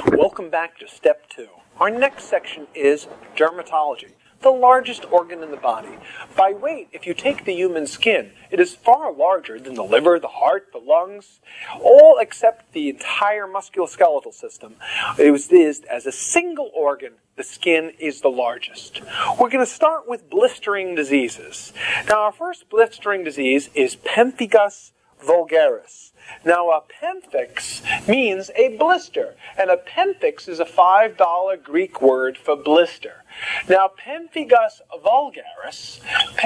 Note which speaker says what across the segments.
Speaker 1: Welcome back to Step 2. Our next section is dermatology, the largest organ in the body. By weight, if you take the human skin, it is far larger than the liver, the heart, the lungs, all except the entire musculoskeletal system. It is as a single organ, the skin is the largest. We're going to start with blistering diseases. Now, our first blistering disease is pemphigus vulgaris. Now, a pemphix means a blister, and a pemphix is a $5 Greek word for blister. Now, pemphigus vulgaris,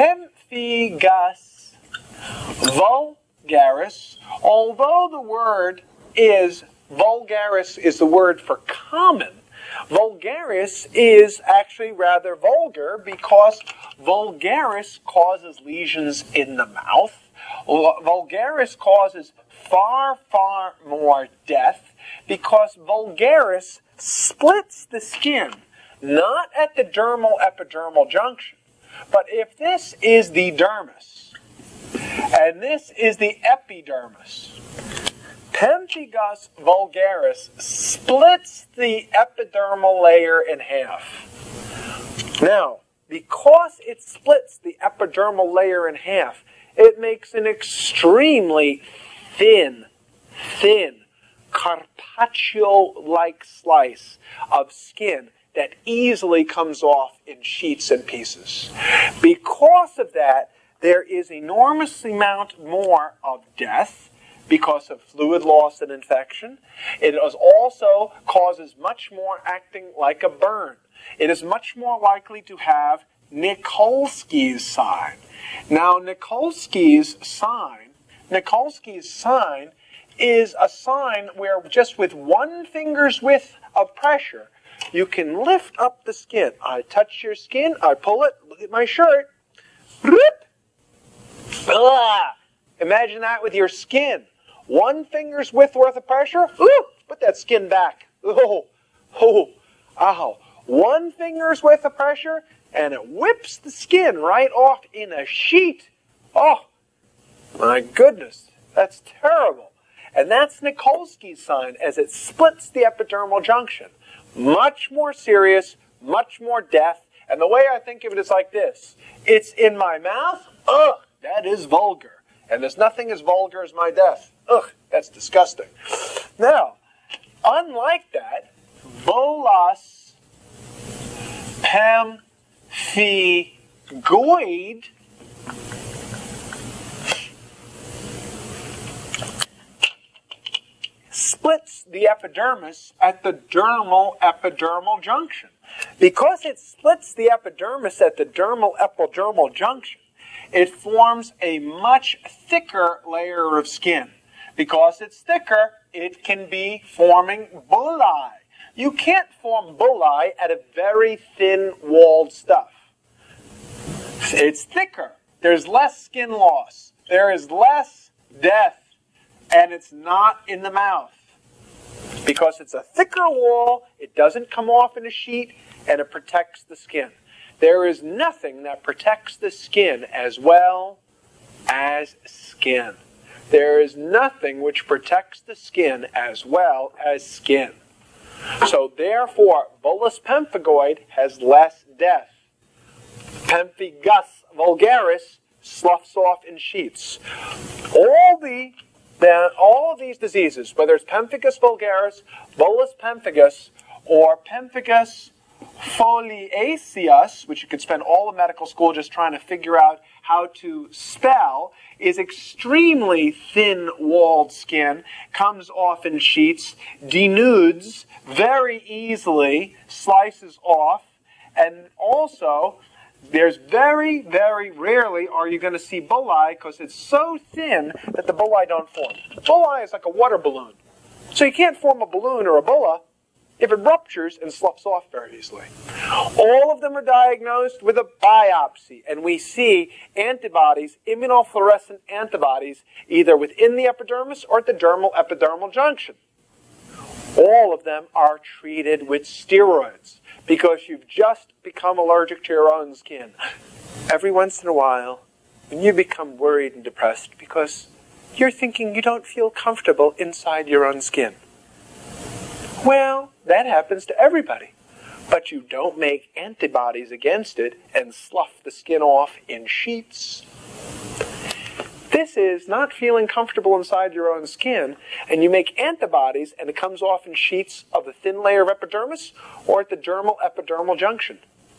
Speaker 1: although the word is, vulgaris is the word for common, vulgaris is actually rather vulgar because vulgaris causes lesions in the mouth. Vulgaris causes far, far more death because vulgaris splits the skin, not at the dermal-epidermal junction, but if this is the dermis and this is the epidermis, pemphigus vulgaris splits the epidermal layer in half. Now, because it splits the epidermal layer in half, it makes an extremely thin, carpaccio-like slice of skin that easily comes off in sheets and pieces. Because of that, there is enormous amount more of death because of fluid loss and infection. It also causes much more acting like a burn. It is much more likely to have Nikolsky's sign. Now, Nikolsky's sign is a sign where just with one finger's width of pressure, you can lift up the skin. I touch your skin, I pull it, look at my shirt. Imagine that with your skin. One finger's width worth of pressure, put that skin back. Ow. One finger's width of pressure, and it whips the skin right off in a sheet. Oh, my goodness, that's terrible. And that's Nikolsky's sign as it splits the epidermal junction. Much more serious, much more death. And the way I think of it is like this. It's in my mouth. Ugh, that is vulgar. And there's nothing as vulgar as my death. Ugh, that's disgusting. Now, unlike that, bullous pemphigoid splits the epidermis at the dermal-epidermal junction. Because it splits the epidermis at the dermal-epidermal junction, it forms a much thicker layer of skin. Because it's thicker, it can be forming bullae. You can't form bullae at a very thin-walled stuff. It's thicker. There's less skin loss. There is less death. And it's not in the mouth. Because it's a thicker wall, it doesn't come off in a sheet, and it protects the skin. There is nothing that protects the skin as well as skin. There is nothing which protects the skin as well as skin. So therefore, bullous pemphigoid has less death. Pemphigus vulgaris sloughs off in sheets. All of these diseases, whether it's pemphigus vulgaris, bullous pemphigus, or pemphigus foliaceus, which you could spend all of medical school just trying to figure out how to spell, is extremely thin-walled skin, comes off in sheets, denudes very easily, slices off, and also there's very, very rarely are you going to see bullae because it's so thin that the bullae don't form. Bullae is like a water balloon. So you can't form a balloon or a bulla if it ruptures and sloughs off very easily. All of them are diagnosed with a biopsy, and we see antibodies, immunofluorescent antibodies, either within the epidermis or at the dermal-epidermal junction. All of them are treated with steroids because you've just become allergic to your own skin. Every once in a while, when you become worried and depressed because you're thinking you don't feel comfortable inside your own skin, Well, that happens to everybody. But you don't make antibodies against it and slough the skin off in sheets. This is not feeling comfortable inside your own skin, and you make antibodies and it comes off in sheets of the thin layer of epidermis or at the dermal epidermal junction.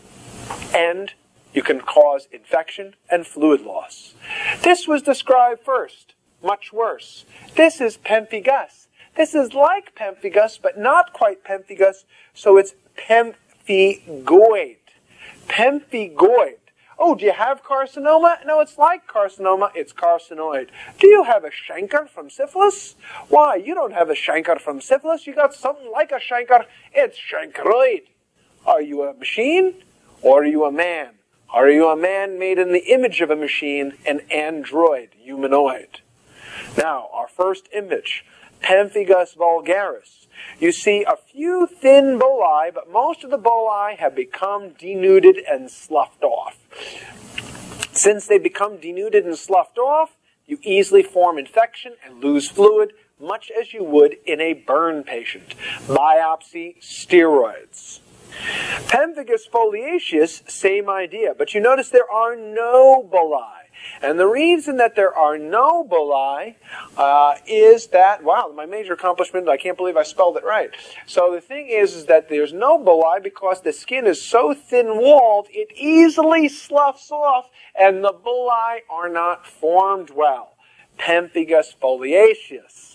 Speaker 1: And you can cause infection and fluid loss. This was described first, much worse. This is pemphigus. This is like pemphigus, but not quite pemphigus, so it's pemphigoid. Pemphigoid. Oh, do you have carcinoma? No, it's like carcinoma. It's carcinoid. Do you have a chancre from syphilis? Why, you don't have a chancre from syphilis. You got something like a chancre. It's chancroid. Are you a machine or are you a man? Are you a man made in the image of a machine, an android, humanoid? Now, our first image, pemphigus vulgaris. You see a few thin bulli, but most of the bulli have become denuded and sloughed off. Since they become denuded and sloughed off, you easily form infection and lose fluid, much as you would in a burn patient. Biopsy, steroids. Pemphigus foliaceus, same idea, but you notice there are no bulli. And the reason that there are no bulli is that, wow, my major accomplishment, I can't believe I spelled it right. So the thing is that there's no bulli because the skin is so thin-walled, it easily sloughs off, and the bulli are not formed well. Pemphigus foliaceus.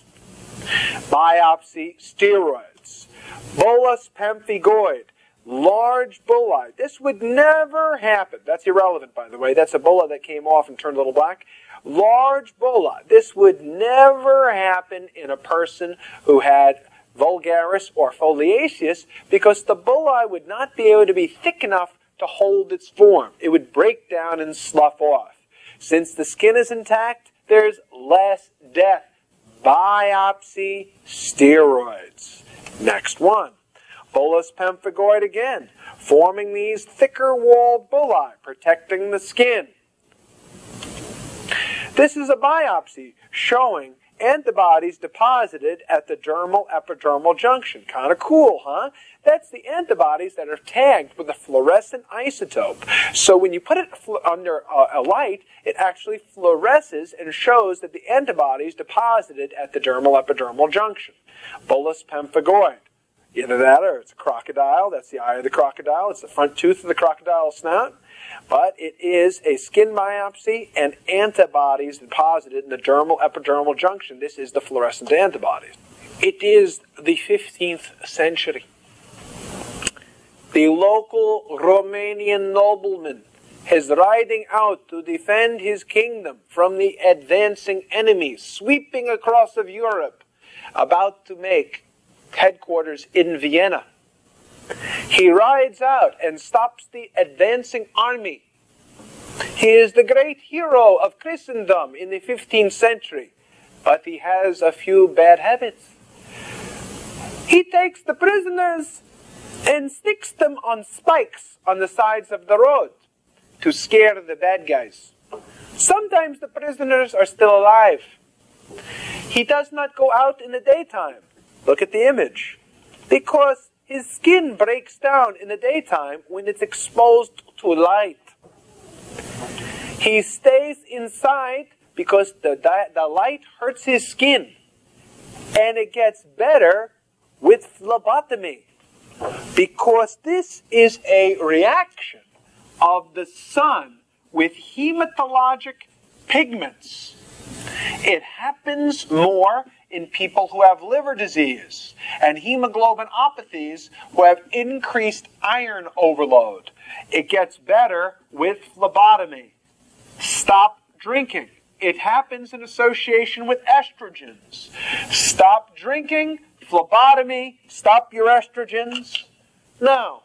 Speaker 1: Biopsy, steroids. Bullous pemphigoid. Large bulli. This would never happen. That's irrelevant, by the way. That's a bulla that came off and turned a little black. Large bulla. This would never happen in a person who had vulgaris or foliaceus because the bulli would not be able to be thick enough to hold its form. It would break down and slough off. Since the skin is intact, there's less death. Biopsy, steroids. Next one. Bullous pemphigoid again, forming these thicker-walled bulli, protecting the skin. This is a biopsy showing antibodies deposited at the dermal epidermal junction. Kind of cool, huh? That's the antibodies that are tagged with a fluorescent isotope. So when you put it under a light, it actually fluoresces and shows that the antibodies deposited at the dermal epidermal junction. Bullous pemphigoid. Either that or it's a crocodile. That's the eye of the crocodile. It's the front tooth of the crocodile snout. But it is a skin biopsy and antibodies deposited in the dermal epidermal junction. This is the fluorescent antibodies. It is the 15th century. The local Romanian nobleman is riding out to defend his kingdom from the advancing enemies sweeping across of Europe, about to make headquarters in Vienna. He rides out and stops the advancing army. He is the great hero of Christendom in the 15th century, but he has a few bad habits. He takes the prisoners and sticks them on spikes on the sides of the road to scare the bad guys. Sometimes the prisoners are still alive. He does not go out in the daytime. Look at the image. Because his skin breaks down in the daytime when it's exposed to light. He stays inside because the light hurts his skin. And it gets better with phlebotomy. Because this is a reaction of the sun with hematologic pigments. It happens more in people who have liver disease and hemoglobinopathies who have increased iron overload. It gets better with phlebotomy. Stop drinking. It happens in association with estrogens. Stop drinking, phlebotomy, stop your estrogens. Now,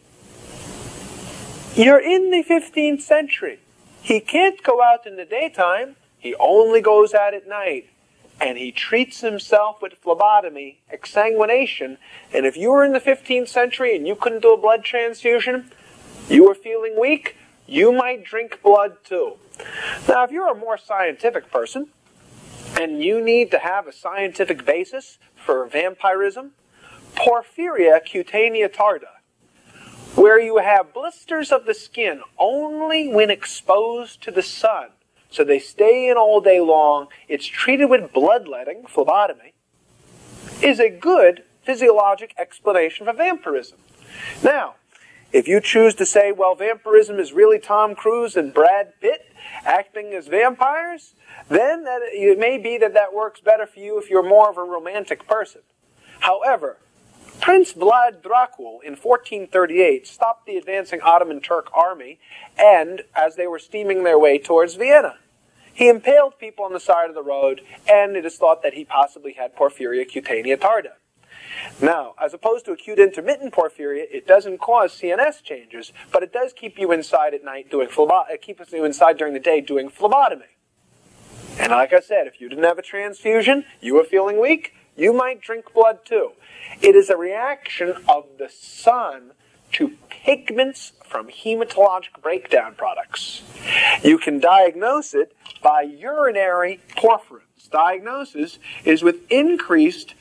Speaker 1: you're in the 15th century. He can't go out in the daytime. He only goes out at night. And he treats himself with phlebotomy, exsanguination. And if you were in the 15th century and you couldn't do a blood transfusion, you were feeling weak, you might drink blood too. Now, if you're a more scientific person, and you need to have a scientific basis for vampirism, porphyria cutanea tarda, where you have blisters of the skin only when exposed to the sun. So they stay in all day long. It's treated with bloodletting, phlebotomy, is a good physiologic explanation for vampirism. Now, if you choose to say, well, vampirism is really Tom Cruise and Brad Pitt acting as vampires, then it may be that works better for you if you're more of a romantic person. However, Prince Vlad Dracul in 1438 stopped the advancing Ottoman Turk army, and as they were steaming their way towards Vienna, he impaled people on the side of the road, and it is thought that he possibly had porphyria cutanea tarda. Now, as opposed to acute intermittent porphyria, it doesn't cause CNS changes, but it does keep you inside at night doing keep you inside during the day doing phlebotomy. And like I said, if you didn't have a transfusion, you were feeling weak, you might drink blood too. It is a reaction of the sun to pigments from hematologic breakdown products. You can diagnose it by urinary porphyrins. Diagnosis is with increased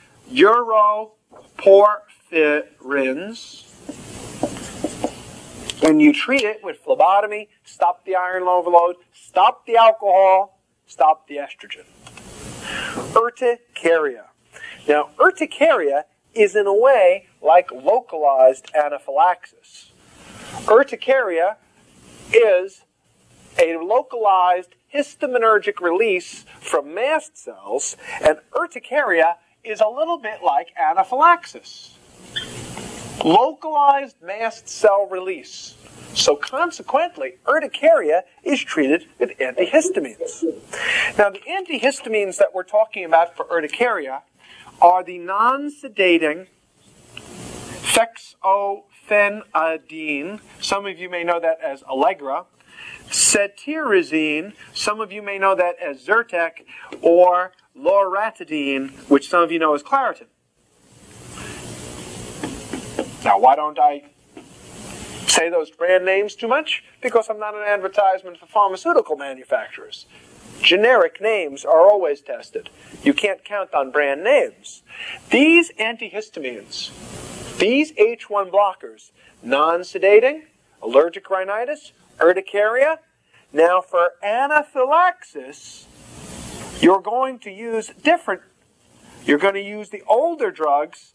Speaker 1: uroporphyrins, and you treat it with phlebotomy, stop the iron overload, stop the alcohol, stop the estrogen. Urticaria. Now, urticaria is in a way like localized anaphylaxis. Urticaria is a localized histaminergic release from mast cells, and urticaria is a little bit like anaphylaxis. Localized mast cell release. So consequently, urticaria is treated with antihistamines. Now, the antihistamines that we're talking about for urticaria are the non-sedating fexofenadine. Some of you may know that as Allegra. Cetirizine. Some of you may know that as Zyrtec, or loratadine, which some of you know as Claritin. Now, why don't I say those brand names too much? Because I'm not an advertisement for pharmaceutical manufacturers. Generic names are always tested. You can't count on brand names. These antihistamines, these H1 blockers, non-sedating, allergic rhinitis, urticaria. Now for anaphylaxis, you're going to use different. You're going to use the older drugs,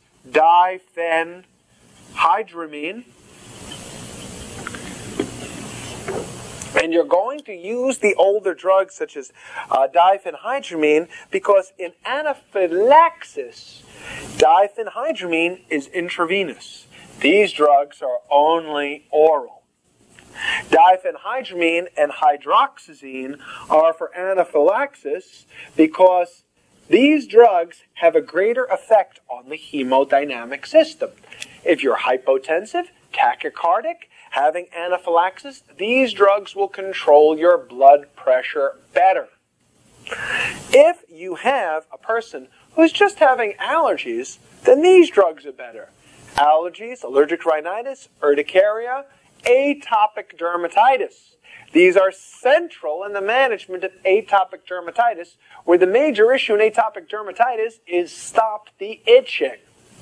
Speaker 1: diphenhydramine, and you're going to use the older drugs such as diphenhydramine because in anaphylaxis, diphenhydramine is intravenous. These drugs are only oral. Diphenhydramine and hydroxyzine are for anaphylaxis because these drugs have a greater effect on the hemodynamic system. If you're hypotensive, tachycardic, having anaphylaxis, these drugs will control your blood pressure better. If you have a person who's just having allergies, then these drugs are better. Allergies, allergic rhinitis, urticaria, atopic dermatitis. These are central in the management of atopic dermatitis, where the major issue in atopic dermatitis is stop the itching.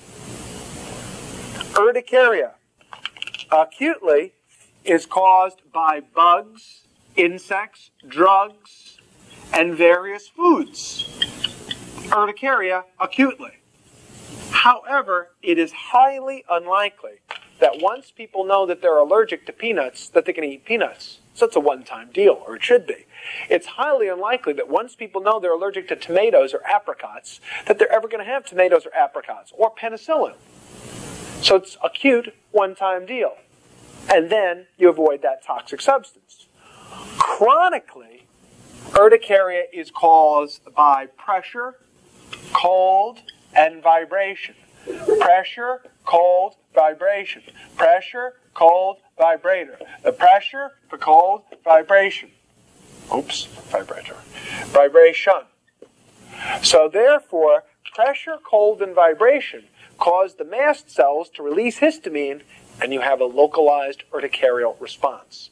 Speaker 1: Urticaria, acutely, is caused by bugs, insects, drugs, and various foods. Urticaria, acutely. However, it is highly unlikely that once people know that they're allergic to peanuts, that they can eat peanuts. So it's a one-time deal, or it should be. It's highly unlikely that once people know they're allergic to tomatoes or apricots, that they're ever going to have tomatoes or apricots, or penicillin. So it's acute, one-time deal. And then you avoid that toxic substance. Chronically, urticaria is caused by pressure, cold, and vibration. Pressure, cold, vibration. Pressure, cold, vibrator. The pressure for cold, vibration. Oops, vibrator. Vibration. So therefore, pressure, cold, and vibration cause the mast cells to release histamine, and you have a localized urticarial response.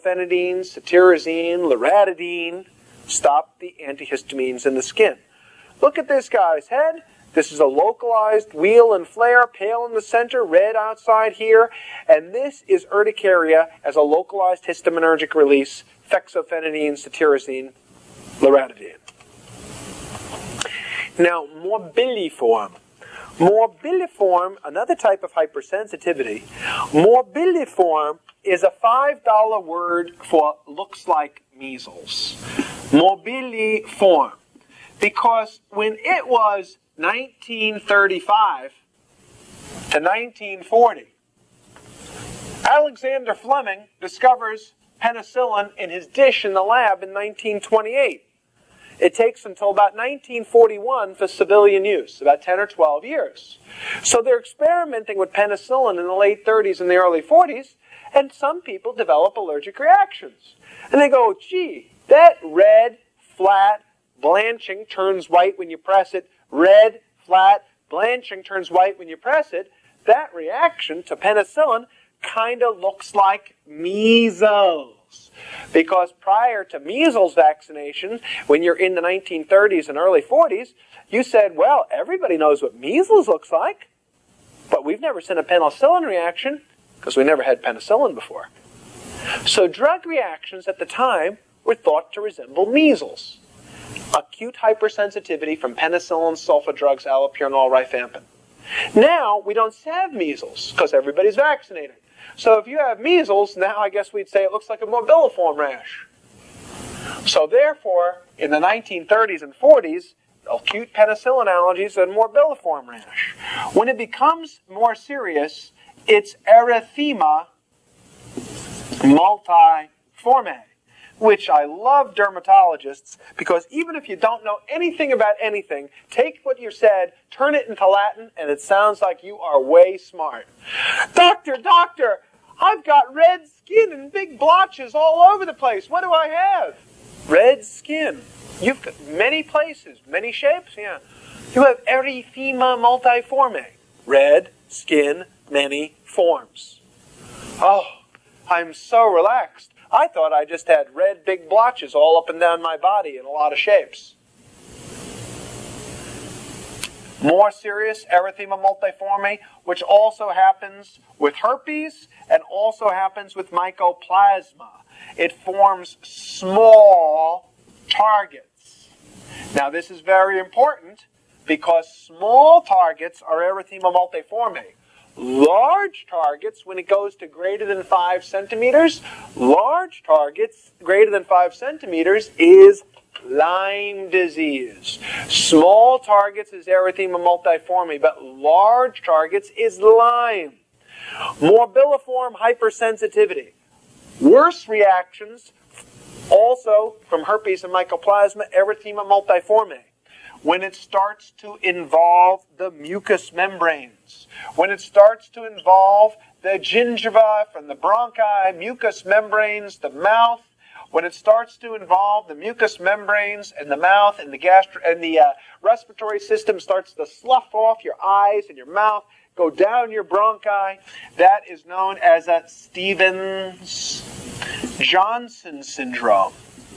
Speaker 1: Fexofenadine, cetirizine, loratadine stop the antihistamines in the skin. Look at this guy's head. This is a localized wheal and flare, pale in the center, red outside here. And this is urticaria as a localized histaminergic release, fexofenadine, cetirizine, loratadine. Now, morbilliform. Morbilliform, another type of hypersensitivity. Morbilliform is a $5 word for looks like measles. Morbilliform. Because when it was 1935 to 1940, Alexander Fleming discovers penicillin in his dish in the lab in 1928. It takes until about 1941 for civilian use, about 10 or 12 years. So they're experimenting with penicillin in the late 30s and the early 40s, and some people develop allergic reactions. And they go, gee, that red, flat, blanching turns white when you press it, red, flat, blanching turns white when you press it, that reaction to penicillin kind of looks like measles. Because prior to measles vaccination, when you're in the 1930s and early 40s, you said, well, everybody knows what measles looks like, but we've never seen a penicillin reaction because we never had penicillin before. So drug reactions at the time were thought to resemble measles. Acute hypersensitivity from penicillin, sulfa drugs, allopurinol, rifampin. Now, we don't have measles because everybody's vaccinated. So if you have measles, now I guess we'd say it looks like a morbilliform rash. So therefore, in the 1930s and 40s, acute penicillin allergies and morbilliform rash. When it becomes more serious, it's erythema multiforme, which I love dermatologists, because even if you don't know anything about anything, take what you said, turn it into Latin, and it sounds like you are way smart. Doctor, I've got red skin and big blotches all over the place. What do I have? Red skin. You've got many places, many shapes, yeah. You have erythema multiforme. Red skin, many forms. Oh, I'm so relaxed. I thought I just had red big blotches all up and down my body in a lot of shapes. More serious erythema multiforme, which also happens with herpes and also happens with mycoplasma. It forms small targets. Now this is very important because small targets are erythema multiforme. Large targets, when it goes to greater than 5 centimeters, large targets greater than 5 centimeters is Lyme disease. Small targets is erythema multiforme, but large targets is Lyme. Morbilliform hypersensitivity. Worse reactions also from herpes and mycoplasma, erythema multiforme. When it starts to involve the mucous membranes, when it starts to involve the gingiva from the bronchi, mucous membranes, the mouth, when it starts to involve the mucous membranes and the mouth and the respiratory system starts to slough off your eyes and your mouth, go down your bronchi, that is known as a Stevens-Johnson syndrome.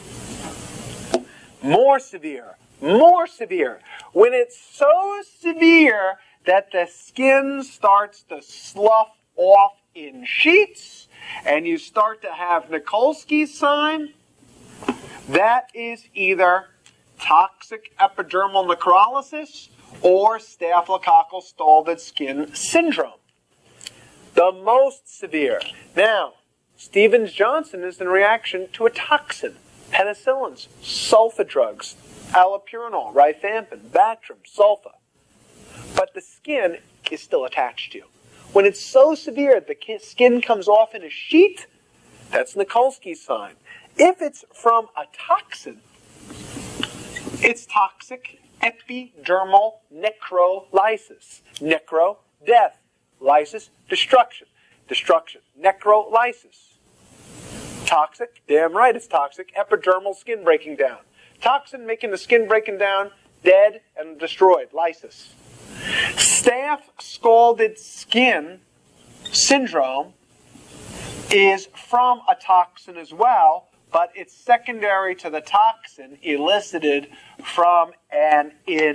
Speaker 1: More severe. When it's so severe that the skin starts to slough off in sheets and you start to have Nikolsky's sign, that is either toxic epidermal necrolysis or staphylococcal scalded skin syndrome. The most severe. Now, Stevens-Johnson is in reaction to a toxin, penicillins, sulfa drugs, allopurinol, rifampin, Bactrim, sulfa. But the skin is still attached to you. When it's so severe the skin comes off in a sheet, that's Nikolsky's sign. If it's from a toxin, it's toxic epidermal necrolysis. Necro, death. Lysis, destruction. Destruction, necrolysis. Toxic, damn right it's toxic, epidermal skin breaking down. Toxin making the skin breaking down, dead and destroyed, lysis. Staph scalded skin syndrome is from a toxin as well, but it's secondary to the toxin elicited from an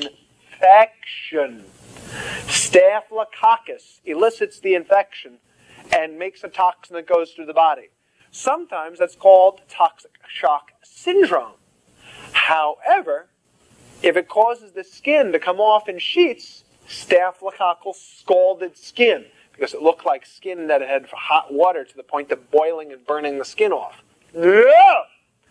Speaker 1: infection. Staphylococcus elicits the infection and makes a toxin that goes through the body. Sometimes that's called toxic shock syndrome. However, if it causes the skin to come off in sheets, staphylococcal scalded skin, because it looked like skin that had hot water to the point of boiling and burning the skin off. Yeah!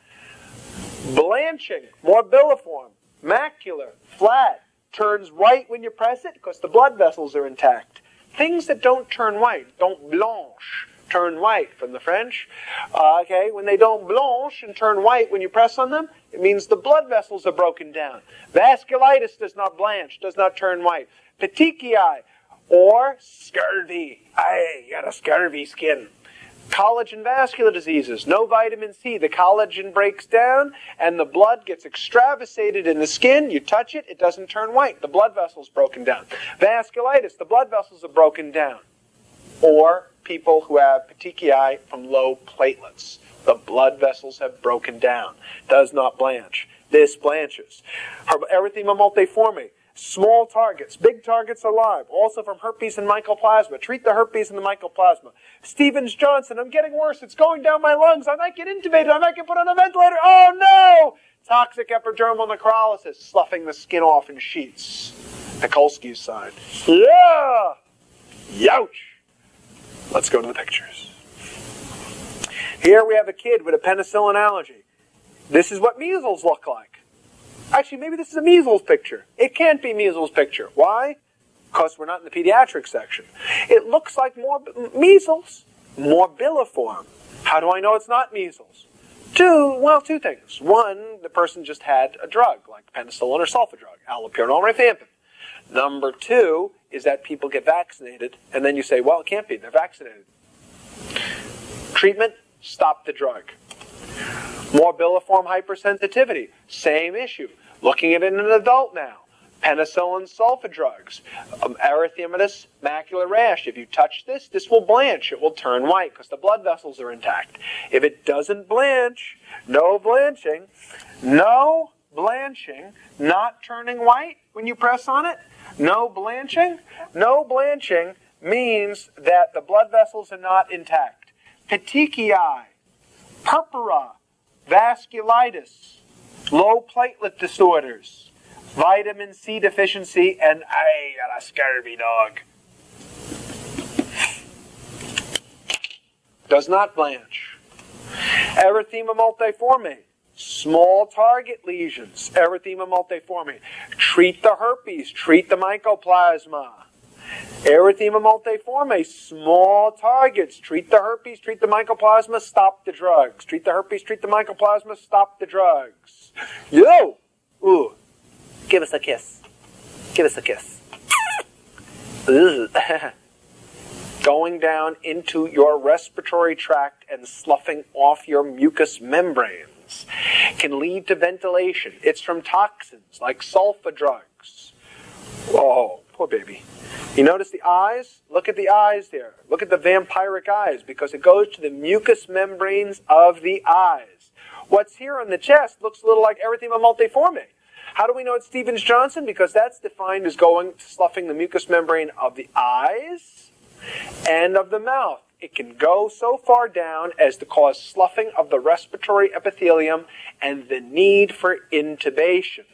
Speaker 1: Blanching, morbilliform, macular, flat, turns white when you press it because the blood vessels are intact. Things that don't turn white, don't blanche, turn white from the French. When they don't blanche and turn white when you press on them, it means the blood vessels are broken down. Vasculitis does not blanch, does not turn white. Petechiae or scurvy. You got a scurvy skin. Collagen vascular diseases, no vitamin C. The collagen breaks down and the blood gets extravasated in the skin. You touch it, it doesn't turn white. The blood vessel's broken down. Vasculitis, the blood vessels are broken down. Or people who have petechiae from low platelets. The blood vessels have broken down. Does not blanch. This blanches. Erythema multiforme. Small targets, big targets alive, also from herpes and mycoplasma. Treat the herpes and the mycoplasma. Stevens-Johnson, I'm getting worse. It's going down my lungs. I might get intubated. I might get put on a ventilator. Oh, no! Toxic epidermal necrolysis, sloughing the skin off in sheets. Nikolsky's sign. Yeah! Youch! Let's go to the pictures. Here we have a kid with a penicillin allergy. This is what measles look like. Actually, maybe this is a measles picture. It can't be measles picture. Why? Because we're not in the pediatric section. It looks like measles. Morbilliform. How do I know it's not measles? Two things. One, the person just had a drug, like penicillin or sulfa drug, allopurinol or rifampin. Number two is that people get vaccinated, and then you say, well, it can't be. They're vaccinated. Treatment, stop the drug. Morbilliform hypersensitivity, same issue. Looking at it in an adult now. Penicillin sulfa drugs. Erythematous macular rash. If you touch this, this will blanch. It will turn white because the blood vessels are intact. If it doesn't blanch, no blanching, not turning white when you press on it, no blanching means that the blood vessels are not intact. Petechiae, purpura, vasculitis, low platelet disorders, vitamin C deficiency, and I got a scurvy dog. Does not blanch. Erythema multiforme, small target lesions, erythema multiforme. Treat the herpes, treat the mycoplasma. Erythema multiforme, small targets. Treat the herpes, treat the mycoplasma, stop the drugs. Treat the herpes, treat the mycoplasma, stop the drugs. Yo! Ooh. Give us a kiss. Give us a kiss. Going down into your respiratory tract and sloughing off your mucous membranes can lead to ventilation. It's from toxins like sulfa drugs. Oh, poor baby. You notice the eyes? Look at the eyes there. Look at the vampiric eyes because it goes to the mucous membranes of the eyes. What's here on the chest looks a little like erythema multiforme. How do we know it's Stevens-Johnson? Because that's defined as sloughing the mucous membrane of the eyes and of the mouth. It can go so far down as to cause sloughing of the respiratory epithelium and the need for intubation.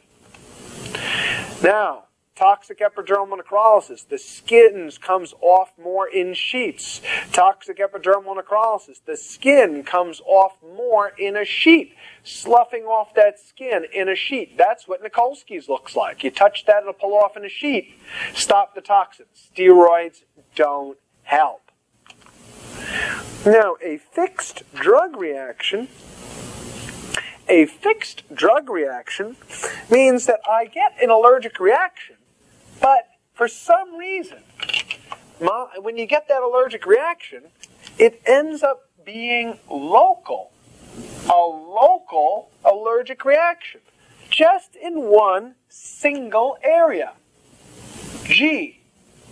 Speaker 1: Now, toxic epidermal necrolysis. The skin comes off more in sheets. Toxic epidermal necrolysis. The skin comes off more in a sheet. Sloughing off that skin in a sheet. That's what Nikolsky's looks like. You touch that, it'll pull off in a sheet. Stop the toxins. Steroids don't help. Now, a fixed drug reaction means that I get an allergic reaction, but for some reason, when you get that allergic reaction, it ends up being local. A local allergic reaction. Just in one single area. Gee,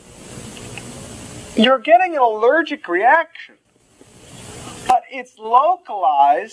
Speaker 1: you're getting an allergic reaction, but it's localized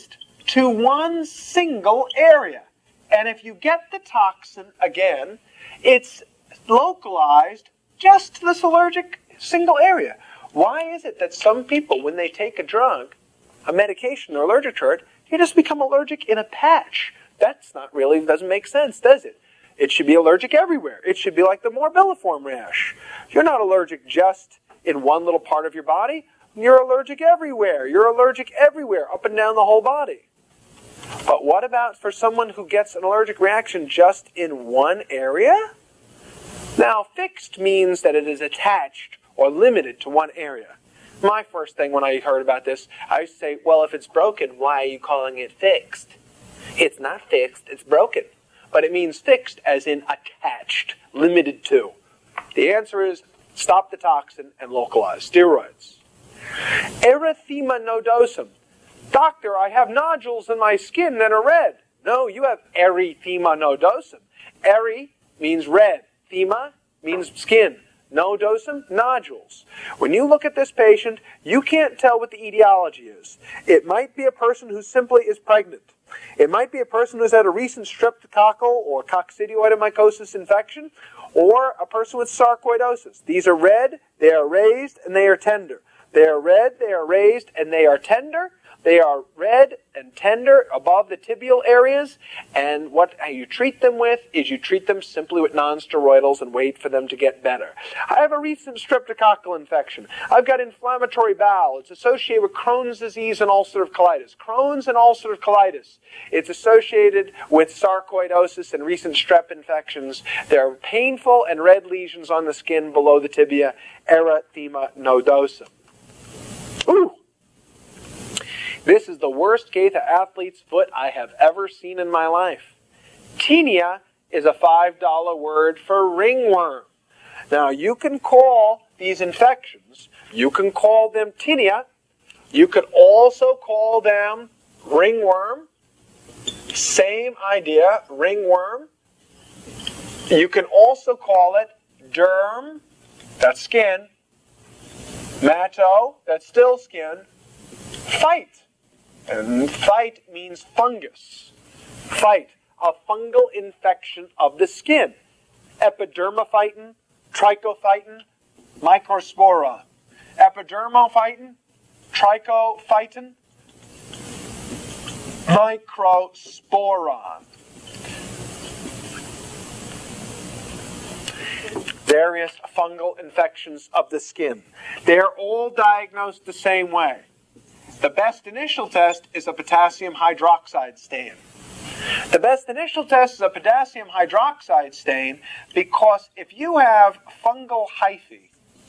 Speaker 1: to one single area. And if you get the toxin again, it's localized just to this allergic single area. Why is it that some people, when they take a drug, a medication, they're allergic to it, they just become allergic in a patch? That's not really, doesn't make sense, does it? It should be allergic everywhere. It should be like the morbilliform rash. You're not allergic just in one little part of your body. You're allergic everywhere. You're allergic everywhere, up and down the whole body. But what about for someone who gets an allergic reaction just in one area? Now, fixed means that it is attached or limited to one area. My first thing when I heard about this, I used to say, well, if it's broken, why are you calling it fixed? It's not fixed, it's broken. But it means fixed as in attached, limited to. The answer is stop the toxin and localize. Steroids. Erythema nodosum. Doctor, I have nodules in my skin that are red. No, you have erythema nodosum. Ery means red. Thema means skin. Nodosum, nodules. When you look at this patient, you can't tell what the etiology is. It might be a person who simply is pregnant. It might be a person who's had a recent streptococcal or coccidioidomycosis infection, or a person with sarcoidosis. These are red, they are raised, and they are tender. They are red, they are raised, and they are tender. They are red and tender above the tibial areas, and what you treat them with is you treat them simply with non-steroidals and wait for them to get better. I have a recent streptococcal infection. I've got inflammatory bowel. It's associated with Crohn's disease and ulcerative colitis. Crohn's and ulcerative colitis. It's associated with sarcoidosis and recent strep infections. There are painful and red lesions on the skin below the tibia, erythema nodosum. Ooh! This is the worst case of athlete's foot I have ever seen in my life. Tinea is a $5 word for ringworm. Now, you can call these infections, you can call them tinea. You could also call them ringworm. Same idea, ringworm. You can also call it derm, that's skin. Mato, that's still skin. Phyte. And phyte means fungus. Phyte, a fungal infection of the skin. Epidermophyton, trichophyton, microspora. Epidermophyton, trichophyton, microsporon. Various fungal infections of the skin. They're all diagnosed the same way. The best initial test is a potassium hydroxide stain. The best initial test is a potassium hydroxide stain because if you have fungal hyphae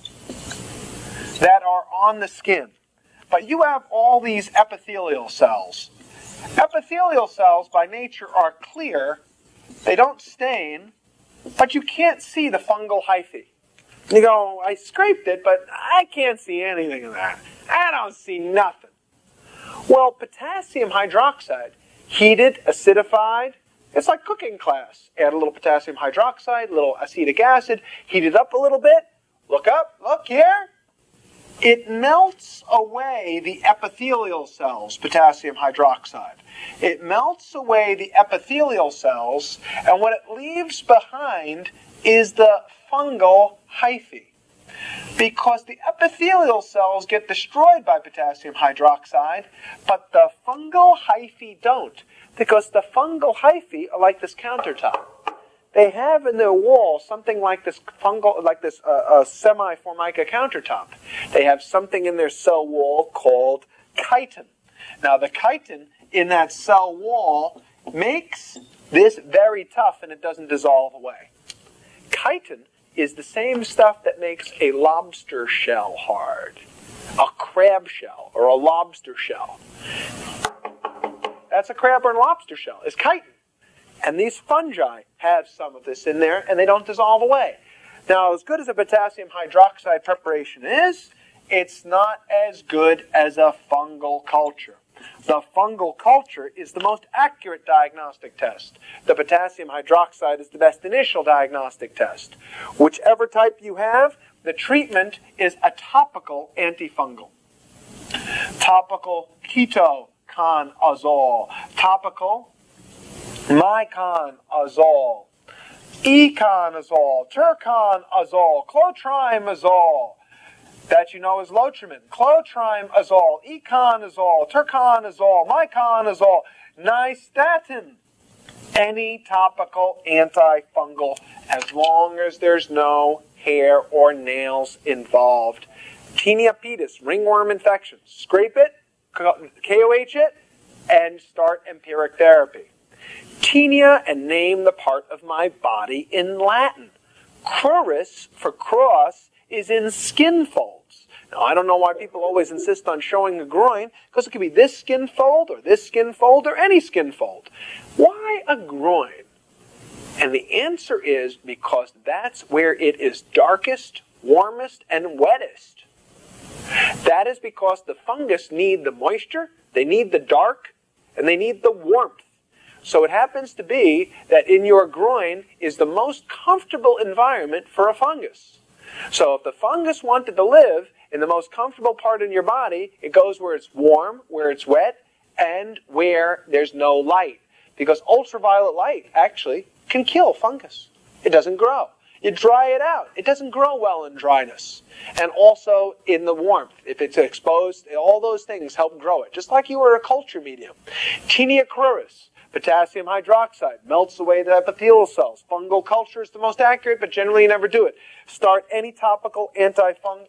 Speaker 1: that are on the skin, but you have all these epithelial cells. Epithelial cells by nature are clear, they don't stain, but you can't see the fungal hyphae. You go, I scraped it, but I can't see anything of that. I don't see nothing. Well, potassium hydroxide, heated, acidified, it's like cooking class. Add a little potassium hydroxide, a little acetic acid, heat it up a little bit. Look up, look here. It melts away the epithelial cells, potassium hydroxide. It melts away the epithelial cells, and what it leaves behind is the fungal hyphae. Because the epithelial cells get destroyed by potassium hydroxide, but the fungal hyphae don't. Because the fungal hyphae are like this countertop. They have in their wall something like this fungal, like this semi-formica countertop. They have something in their cell wall called chitin. Now the chitin in that cell wall makes this very tough and it doesn't dissolve away. Chitin is the same stuff that makes a lobster shell hard, a crab shell, or a lobster shell. That's a crab or a lobster shell, is chitin. And these fungi have some of this in there, and they don't dissolve away. Now, as good as a potassium hydroxide preparation is, it's not as good as a fungal culture. The fungal culture is the most accurate diagnostic test. The potassium hydroxide is the best initial diagnostic test. Whichever type you have, the treatment is a topical antifungal. Topical ketoconazole. iconazole. Topical, miconazole, econazole, turconazole, clotrimazole. That you know is Lotrimin. Clotrimazole, econazole, turconazole, miconazole, nystatin. Any topical antifungal as long as there's no hair or nails involved. Tinea pedis, ringworm infection. Scrape it, KOH it, and start empiric therapy. Tinea, and name the part of my body in Latin. Cruris, for cross, is in skin folds. Now, I don't know why people always insist on showing the groin, because it could be this skin fold, or this skin fold, or any skin fold. Why a groin? And the answer is because that's where it is darkest, warmest, and wettest. That is because the fungus need the moisture, they need the dark, and they need the warmth. So it happens to be that in your groin is the most comfortable environment for a fungus. So if the fungus wanted to live in the most comfortable part in your body, it goes where it's warm, where it's wet, and where there's no light. Because ultraviolet light actually can kill fungus. It doesn't grow. You dry it out. It doesn't grow well in dryness. And also in the warmth. If it's exposed, all those things help grow it. Just like you were a culture medium. Tinea cruris, potassium hydroxide, melts away the epithelial cells. Fungal culture is the most accurate, but generally you never do it. Start any topical antifungal,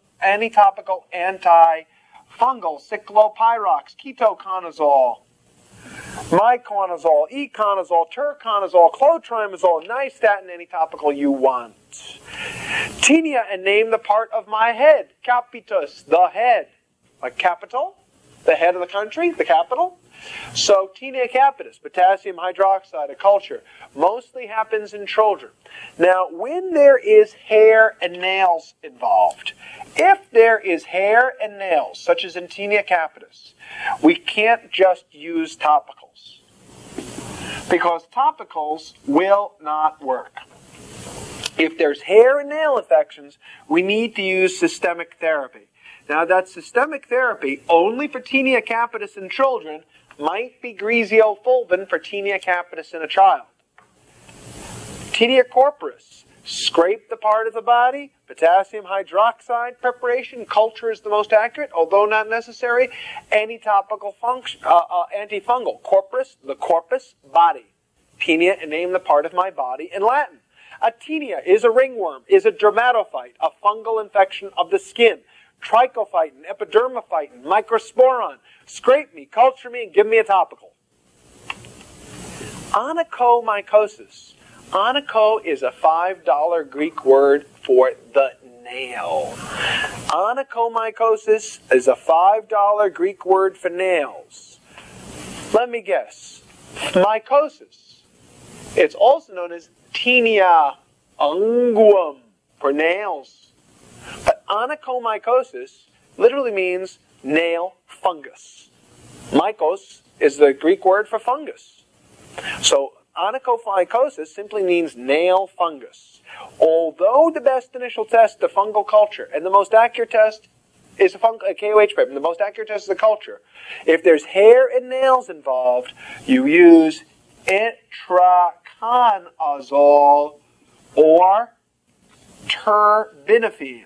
Speaker 1: cyclopyrox, ketoconazole, miconazole, econazole, turconazole, clotrimazole, nystatin, any topical you want. Tinea, and name the part of my head. Capitus, the head. Like capital, the head of the country, the capital. So tinea capitis, potassium hydroxide, a culture, mostly happens in children. Now, when there is hair and nails involved, if there is hair and nails, such as in tinea capitis, we can't just use topicals, because topicals will not work. If there's hair and nail infections, we need to use systemic therapy. Now, that systemic therapy, only for tinea capitis in children, might be griseofulvin for tinea capitis in a child. Tinea corporis, scrape the part of the body, potassium hydroxide preparation, culture is the most accurate, although not necessary. Any topical antifungal, corpus, the corpus, body. Tinea, and name the part of my body in Latin. A tinea is a ringworm, is a dermatophyte, a fungal infection of the skin. Trichophyton, epidermophyton, microsporon. Scrape me, culture me, and give me a topical. Onychomycosis. Onycho is a $5 Greek word for the nail. Onychomycosis is a $5 Greek word for nails. Let me guess. Mycosis. It's also known as tinea unguum for nails. But onychomycosis literally means nail fungus. Mycos is the Greek word for fungus. So onychomycosis simply means nail fungus. Although the best initial test, the fungal culture, and the most accurate test is a KOH paper, and the most accurate test is the culture. If there's hair and nails involved, you use itraconazole or terbinafine.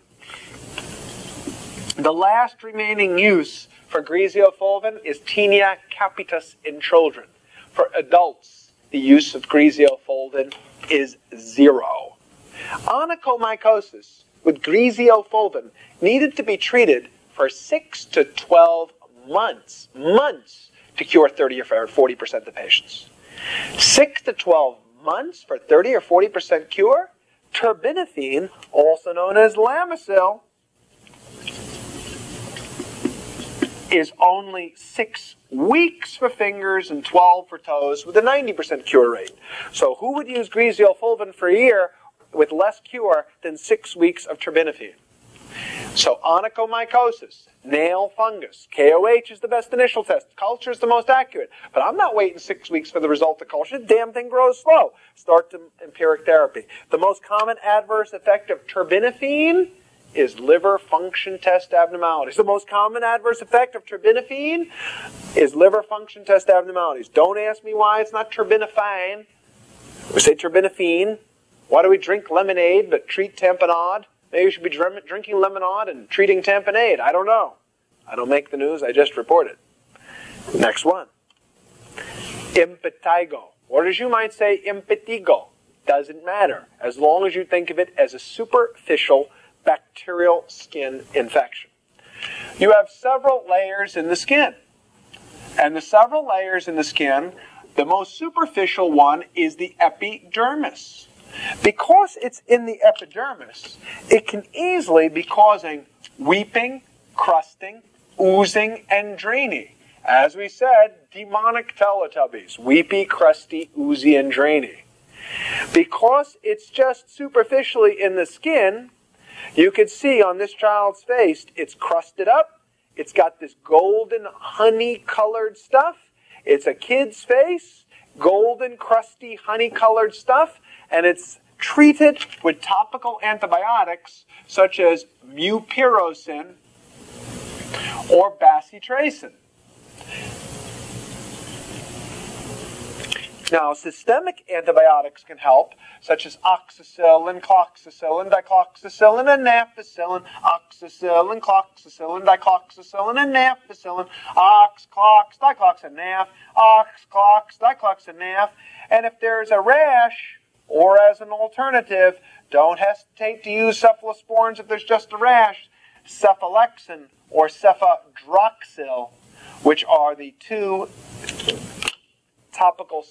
Speaker 1: The last remaining use for griseofulvin is tinea capitis in children. For adults, the use of griseofulvin is 0. Onychomycosis with griseofulvin needed to be treated for 6 to 12 months to cure 30 or 40% of the patients. 6 to 12 months for 30 or 40% cure. Terbinafine, also known as Lamisil, is only 6 weeks for fingers and 12 for toes with a 90% cure rate. So who would use griseofulvin for a year with less cure than 6 weeks of terbinafine? So onychomycosis, nail fungus, KOH is the best initial test. Culture is the most accurate. But I'm not waiting 6 weeks for the result of culture. The damn thing grows slow. Start to empiric therapy. The most common adverse effect of terbinafine is liver function test abnormalities. The most common adverse effect of terbinafine is liver function test abnormalities. Don't ask me why it's not terbinafine. We say terbinafine. Why do we drink lemonade but treat tamponade? Maybe we should be drinking lemonade and treating tamponade. I don't know. I don't make the news. I just report it. Next one. Impetigo. Or as you might say, impetigo. Doesn't matter, as long as you think of it as a superficial bacterial skin infection. You have several layers in the skin. And the several layers in the skin, the most superficial one is the epidermis. Because it's in the epidermis, it can easily be causing weeping, crusting, oozing, and draining. As we said, demonic Teletubbies, weepy, crusty, oozy, and drainy. Because it's just superficially in the skin, you can see on this child's face, it's crusted up, it's got this golden honey-colored stuff, it's a kid's face, golden, crusty, honey-colored stuff, and it's treated with topical antibiotics such as mupirocin or bacitracin. Now, systemic antibiotics can help, such as oxacillin, cloxacillin, dicloxacillin, and nampicillin. Oxacillin, cloxacillin, dicloxacillin, and nampicillin. Ox, clox, diclox, and naf. Ox, clox, diclox, and naf. And if there's a rash, or as an alternative, don't hesitate to use cephalosporins if there's just a rash. Cephalexin or cefadroxil, which are the two oral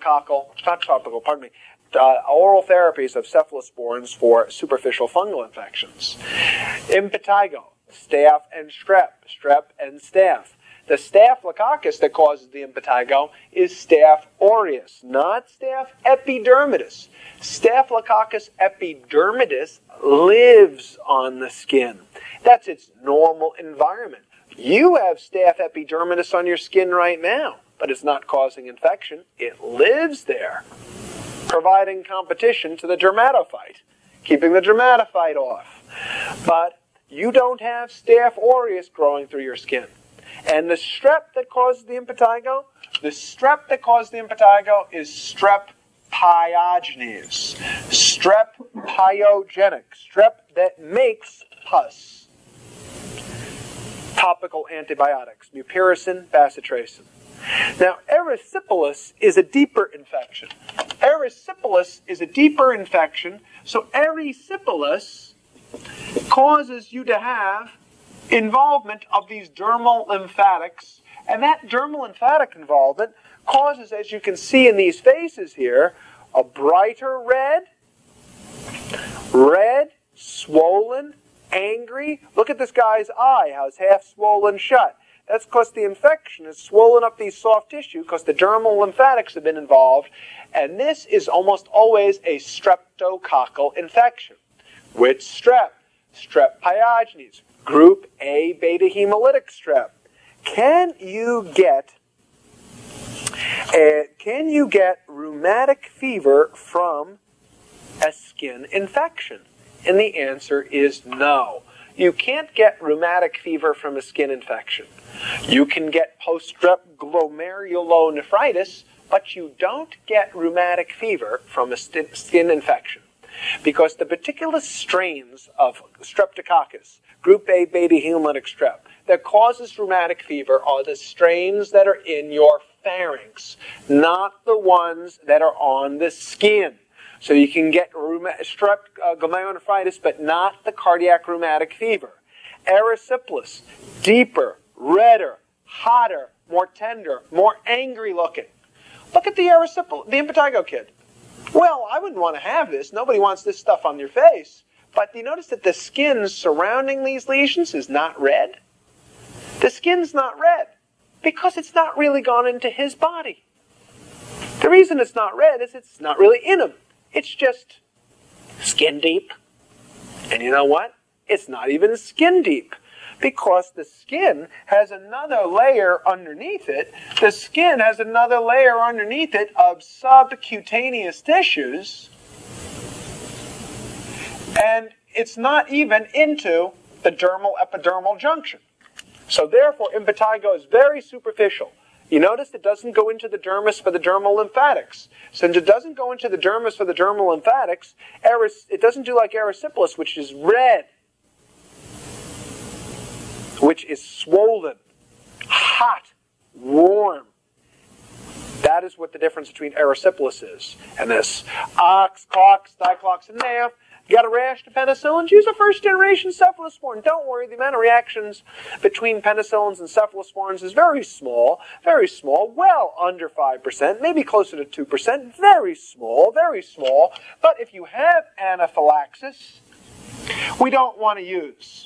Speaker 1: therapies of cephalosporins for superficial fungal infections. Impetigo, staph and strep and staph. The staphylococcus that causes the impetigo is Staph aureus, not Staph epidermidis. Staphylococcus epidermidis lives on the skin. That's its normal environment. You have Staph epidermidis on your skin right now, but it's not causing infection. It lives there, providing competition to the dermatophyte, keeping the dermatophyte off. But you don't have Staph aureus growing through your skin. And the strep that causes the impetigo, is strep pyogenes. Strep pyogenic. Strep that makes pus. Topical antibiotics, mupirocin, bacitracin. Now, erysipelas is a deeper infection. So erysipelas causes you to have involvement of these dermal lymphatics, and that dermal lymphatic involvement causes, as you can see in these faces here, a brighter red, swollen, angry. Look at this guy's eye, how it's half swollen shut. That's because the infection has swollen up these soft tissue because the dermal lymphatics have been involved, and this is almost always a streptococcal infection. Which strep? Strep pyogenes. Group A beta hemolytic strep. Can you get rheumatic fever from a skin infection? And the answer is no. You can't get rheumatic fever from a skin infection. You can get post-strep glomerulonephritis, but you don't get rheumatic fever from a skin infection. Because the particular strains of Streptococcus, Group A beta hemolytic strep, that causes rheumatic fever are the strains that are in your pharynx, not the ones that are on the skin. So you can get strep glomerulonephritis, but not the cardiac rheumatic fever. Erysipelas, deeper, redder, hotter, more tender, more angry looking. Look at the impetigo kid. Well, I wouldn't want to have this. Nobody wants this stuff on your face. But do you notice that the skin surrounding these lesions is not red? The skin's not red because it's not really gone into his body. The reason it's not red is it's not really in him. It's just skin deep. And you know what? It's not even skin deep because the skin has another layer underneath it. The skin has another layer underneath it of subcutaneous tissues. And it's not even into the dermal epidermal junction. So therefore, impetigo is very superficial. You notice it doesn't go into the dermis for the dermal lymphatics. Since it doesn't go into the dermis for the dermal lymphatics, it doesn't do like erysipelas, which is red, which is swollen, hot, warm. That is what the difference between erysipelas is and this. Ox, clox, diclox, and NAF. You got a rash to penicillins? Use a first-generation cephalosporin. Don't worry, the amount of reactions between penicillins and cephalosporins is very small, well under 5%, maybe closer to 2%, very small. But if you have anaphylaxis, we don't want to use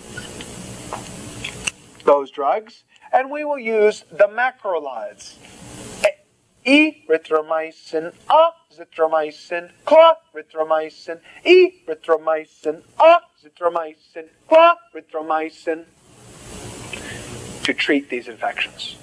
Speaker 1: those drugs, and we will use the macrolides. Erythromycin, azithromycin, clarithromycin, erythromycin, azithromycin, clarithromycin, to treat these infections.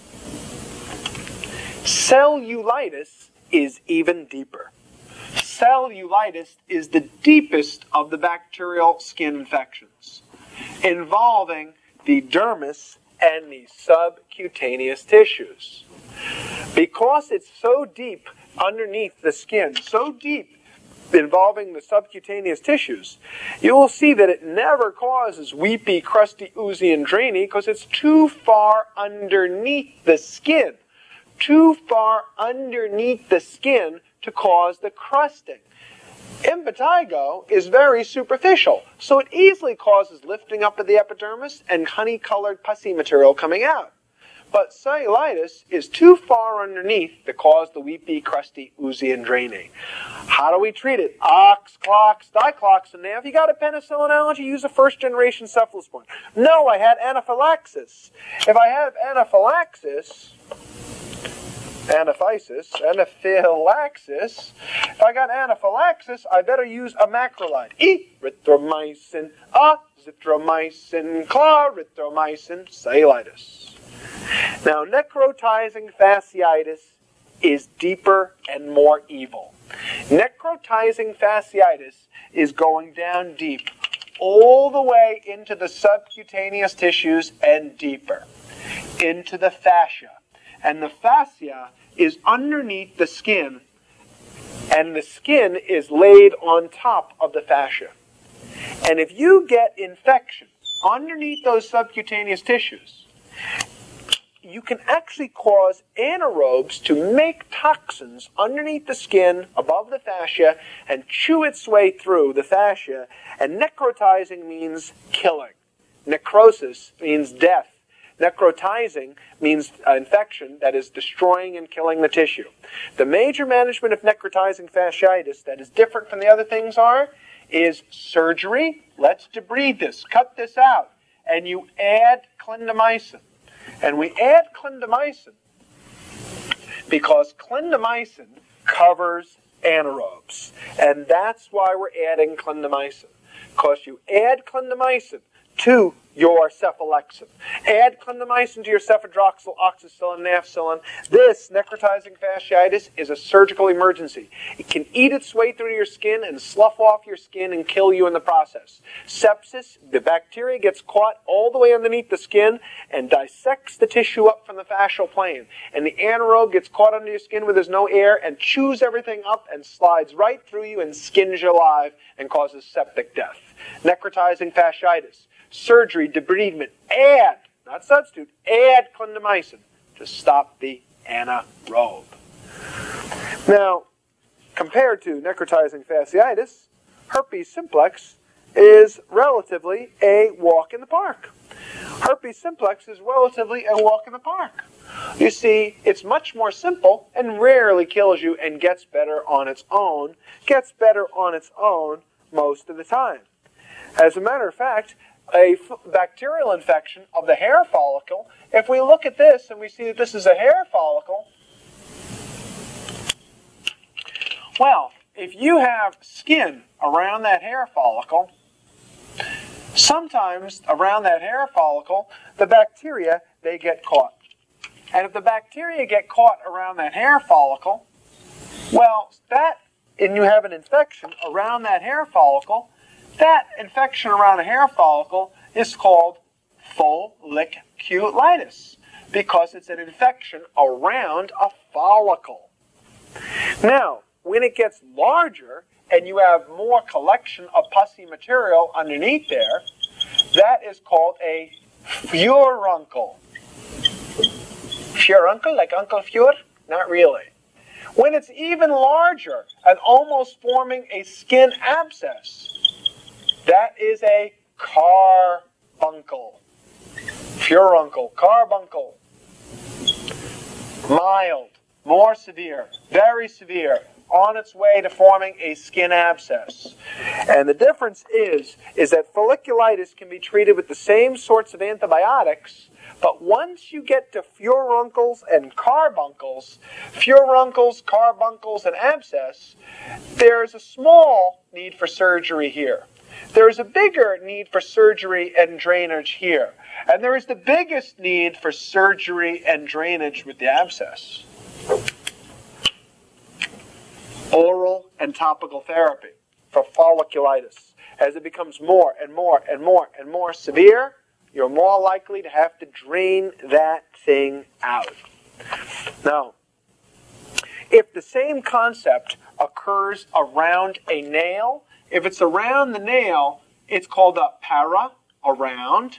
Speaker 1: Cellulitis is even deeper. Cellulitis is the deepest of the bacterial skin infections, involving the dermis and the subcutaneous tissues. Because it's so deep underneath the skin, so deep involving the subcutaneous tissues, you will see that it never causes weepy, crusty, oozy, and drainy because it's too far underneath the skin. Too far underneath the skin to cause the crusting. Impetigo is very superficial, so it easily causes lifting up of the epidermis and honey-colored pussy material coming out. But cellulitis is too far underneath to cause the weepy, crusty, oozy, and drainy. How do we treat it? Ox, clox, diclox, and now if you got a penicillin allergy, use a first-generation cephalosporin. No, I had anaphylaxis. If I have anaphylaxis, if I got anaphylaxis, I better use a macrolide. Erythromycin, azithromycin, clarithromycin, cellulitis. Now, necrotizing fasciitis is deeper and more evil. Necrotizing fasciitis is going down deep, all the way into the subcutaneous tissues and deeper, into the fascia. And the fascia is underneath the skin, and the skin is laid on top of the fascia. And if you get infection underneath those subcutaneous tissues, you can actually cause anaerobes to make toxins underneath the skin, above the fascia, and chew its way through the fascia. And necrotizing means killing. Necrosis means death. Necrotizing means infection that is destroying and killing the tissue. The major management of necrotizing fasciitis that is different from the other things is surgery. Let's debride this, cut this out, and you add clindamycin. And we add clindamycin because clindamycin covers anaerobes. And that's why we're adding clindamycin. Because you add clindamycin to your cephalexin. Add clindamycin to your cefadroxil, oxacillin, nafcillin. This necrotizing fasciitis is a surgical emergency. It can eat its way through your skin and slough off your skin and kill you in the process. Sepsis, the bacteria gets caught all the way underneath the skin and dissects the tissue up from the fascial plane. And the anaerobe gets caught under your skin where there's no air and chews everything up and slides right through you and skins you alive and causes septic death. Necrotizing fasciitis. Surgery, debridement, add, not substitute, add clindamycin to stop the anaerobe. Now, compared to necrotizing fasciitis, herpes simplex is relatively a walk in the park. Herpes simplex is relatively a walk in the park. You see, it's much more simple and rarely kills you and gets better on its own most of the time. As a matter of fact, a bacterial infection of the hair follicle, if we look at this and we see that this is a hair follicle, well, if you have skin around that hair follicle, sometimes around that hair follicle, the bacteria, they get caught. And if the bacteria get caught around that hair follicle, well, and you have an infection around that hair follicle, That infection around a hair follicle is called folliculitis because it's an infection around a follicle. Now, when it gets larger and you have more collection of pussy material underneath there, that is called a furuncle. Furuncle, like Uncle Fur? Not really. When it's even larger and almost forming a skin abscess, that is a carbuncle. Furuncle, carbuncle. Mild, more severe, very severe, on its way to forming a skin abscess. And the difference is that folliculitis can be treated with the same sorts of antibiotics, but once you get to furuncles and carbuncles, and abscess, there's a small need for surgery here. There is a bigger need for surgery and drainage here. And there is the biggest need for surgery and drainage with the abscess. Oral and topical therapy for folliculitis. As it becomes more and more severe, you're more likely to have to drain that thing out. Now, if the same concept occurs around a nail, if it's around the nail, it's called a around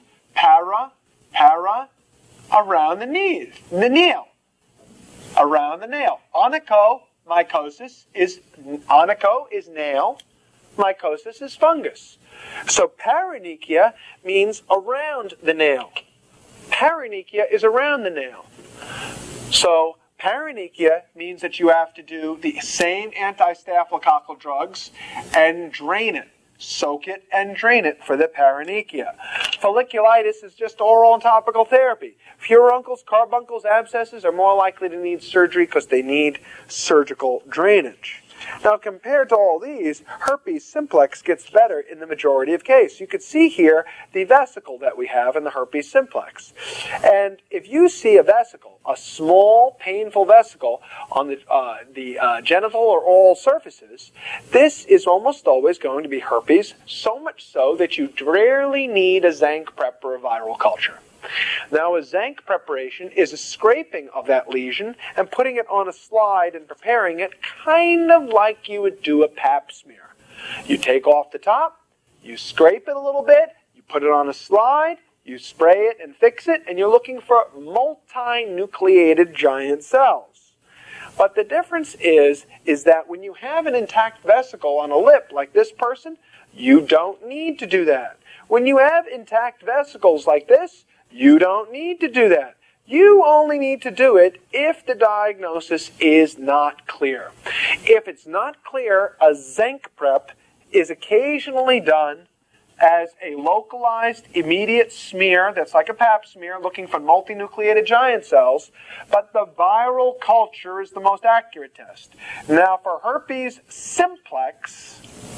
Speaker 1: the nail. Around the nail. Onychomycosis is nail. Mycosis is fungus. So paronychia means around the nail. Paronychia is around the nail. So paronychia means that you have to do the same anti-staphylococcal drugs and drain it. Soak it and drain it for the paronychia. Folliculitis is just oral and topical therapy. Furuncles, carbuncles, abscesses are more likely to need surgery because they need surgical drainage. Now, compared to all these, herpes simplex gets better in the majority of cases. You can see here the vesicle that we have in the herpes simplex. And if you see a vesicle, a small, painful vesicle on the genital or oral surfaces, this is almost always going to be herpes, so much so that you rarely need a Zank prep or a viral culture. Now, a Zank preparation is a scraping of that lesion and putting it on a slide and preparing it kind of like you would do a pap smear. You take off the top, you scrape it a little bit, you put it on a slide, you spray it and fix it, and you're looking for multinucleated giant cells. But the difference is that when you have an intact vesicle on a lip like this person, you don't need to do that. When you have intact vesicles like this, you don't need to do that. You only need to do it if the diagnosis is not clear. If it's not clear, a Zank prep is occasionally done as a localized, immediate smear that's like a pap smear looking for multinucleated giant cells, but the viral culture is the most accurate test. Now, for herpes simplex,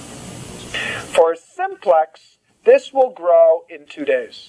Speaker 1: this will grow in 2 days.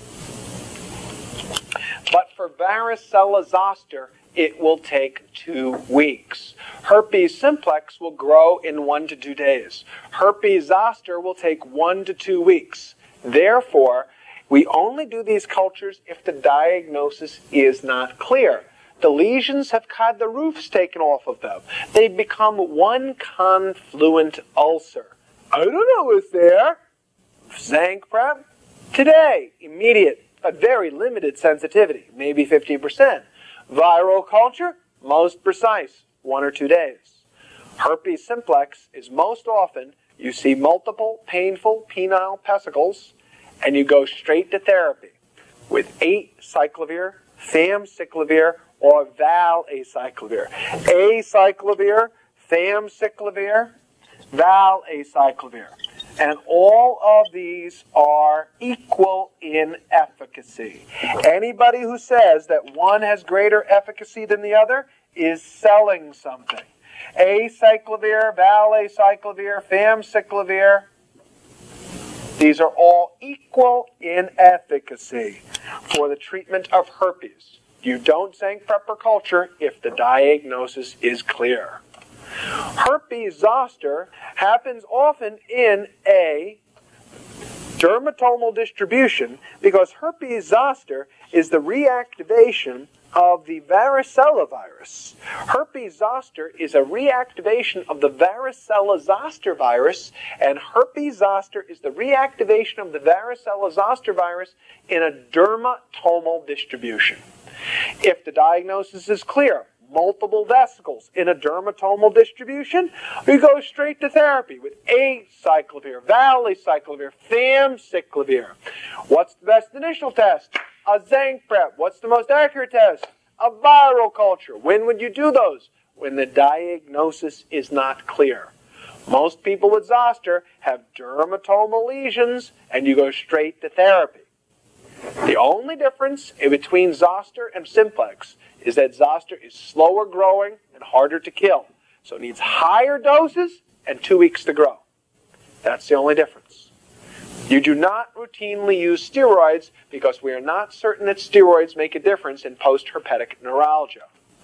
Speaker 1: But for varicella zoster, it will take 2 weeks. Herpes simplex will grow in 1 to 2 days. Herpes zoster will take 1 to 2 weeks. Therefore, we only do these cultures if the diagnosis is not clear. The lesions have had the roofs taken off of them. They've become one confluent ulcer. I don't know what's there. Zank prep? Today, immediate. A very limited sensitivity, maybe 50%. Viral culture, most precise, 1 or 2 days. Herpes simplex is most often you see multiple painful penile vesicles and you go straight to therapy with 8-cyclovir, famciclovir, or valacyclovir. Acyclovir, famciclovir, valacyclovir. And all of these are equal in efficacy. Anybody who says that one has greater efficacy than the other is selling something. Acyclovir, valacyclovir, famciclovir, these are all equal in efficacy for the treatment of herpes. You don't Zank prep or culture if the diagnosis is clear. Herpes zoster happens often in a dermatomal distribution because herpes zoster is the reactivation of the varicella virus. Herpes zoster is a reactivation of the varicella zoster virus, and herpes zoster is the reactivation of the varicella zoster virus in a dermatomal distribution. If the diagnosis is clear, multiple vesicles in a dermatomal distribution, we go straight to therapy with acyclovir, valacyclovir, famciclovir. What's the best initial test? A zinc prep. What's the most accurate test? A viral culture. When would you do those? When the diagnosis is not clear. Most people with zoster have dermatomal lesions, and you go straight to therapy. The only difference between zoster and simplex is that zoster is slower growing and harder to kill. So it needs higher doses and 2 weeks to grow. That's the only difference. You do not routinely use steroids because we are not certain that steroids make a difference in post-herpetic neuralgia.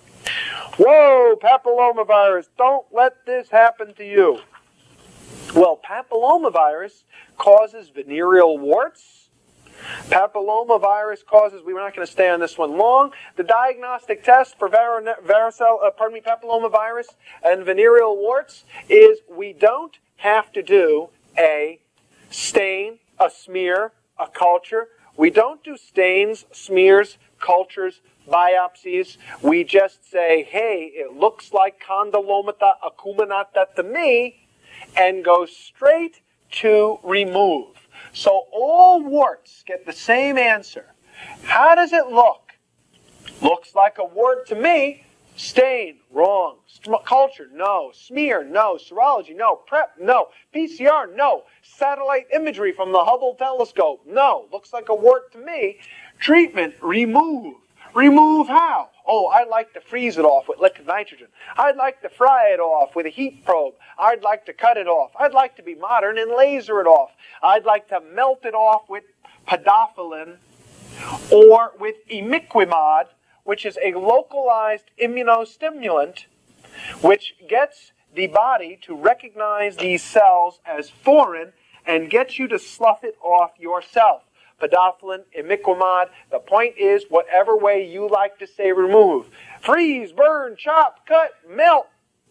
Speaker 1: Whoa, papillomavirus, don't let this happen to you. Well, papillomavirus causes venereal warts. Papillomavirus causes, we're not going to stay on this one long, the diagnostic test for papillomavirus and venereal warts is we don't have to do a stain, a smear, a culture. We don't do stains, smears, cultures, biopsies. We just say, hey, it looks like condylomata acuminata to me, and go straight to remove. So all warts get the same answer. How does it look? Looks like a wart to me. Stain, wrong. Culture, no. Smear, no. Serology, no. Prep, no. PCR, no. Satellite imagery from the Hubble telescope, no. Looks like a wart to me. Treatment, remove. Remove how? Oh, I'd like to freeze it off with liquid nitrogen. I'd like to fry it off with a heat probe. I'd like to cut it off. I'd like to be modern and laser it off. I'd like to melt it off with podophyllin or with imiquimod, which is a localized immunostimulant which gets the body to recognize these cells as foreign and gets you to slough it off yourself. Podophyllin, imiquimod, the point is whatever way you like to say remove. Freeze, burn, chop, cut, melt.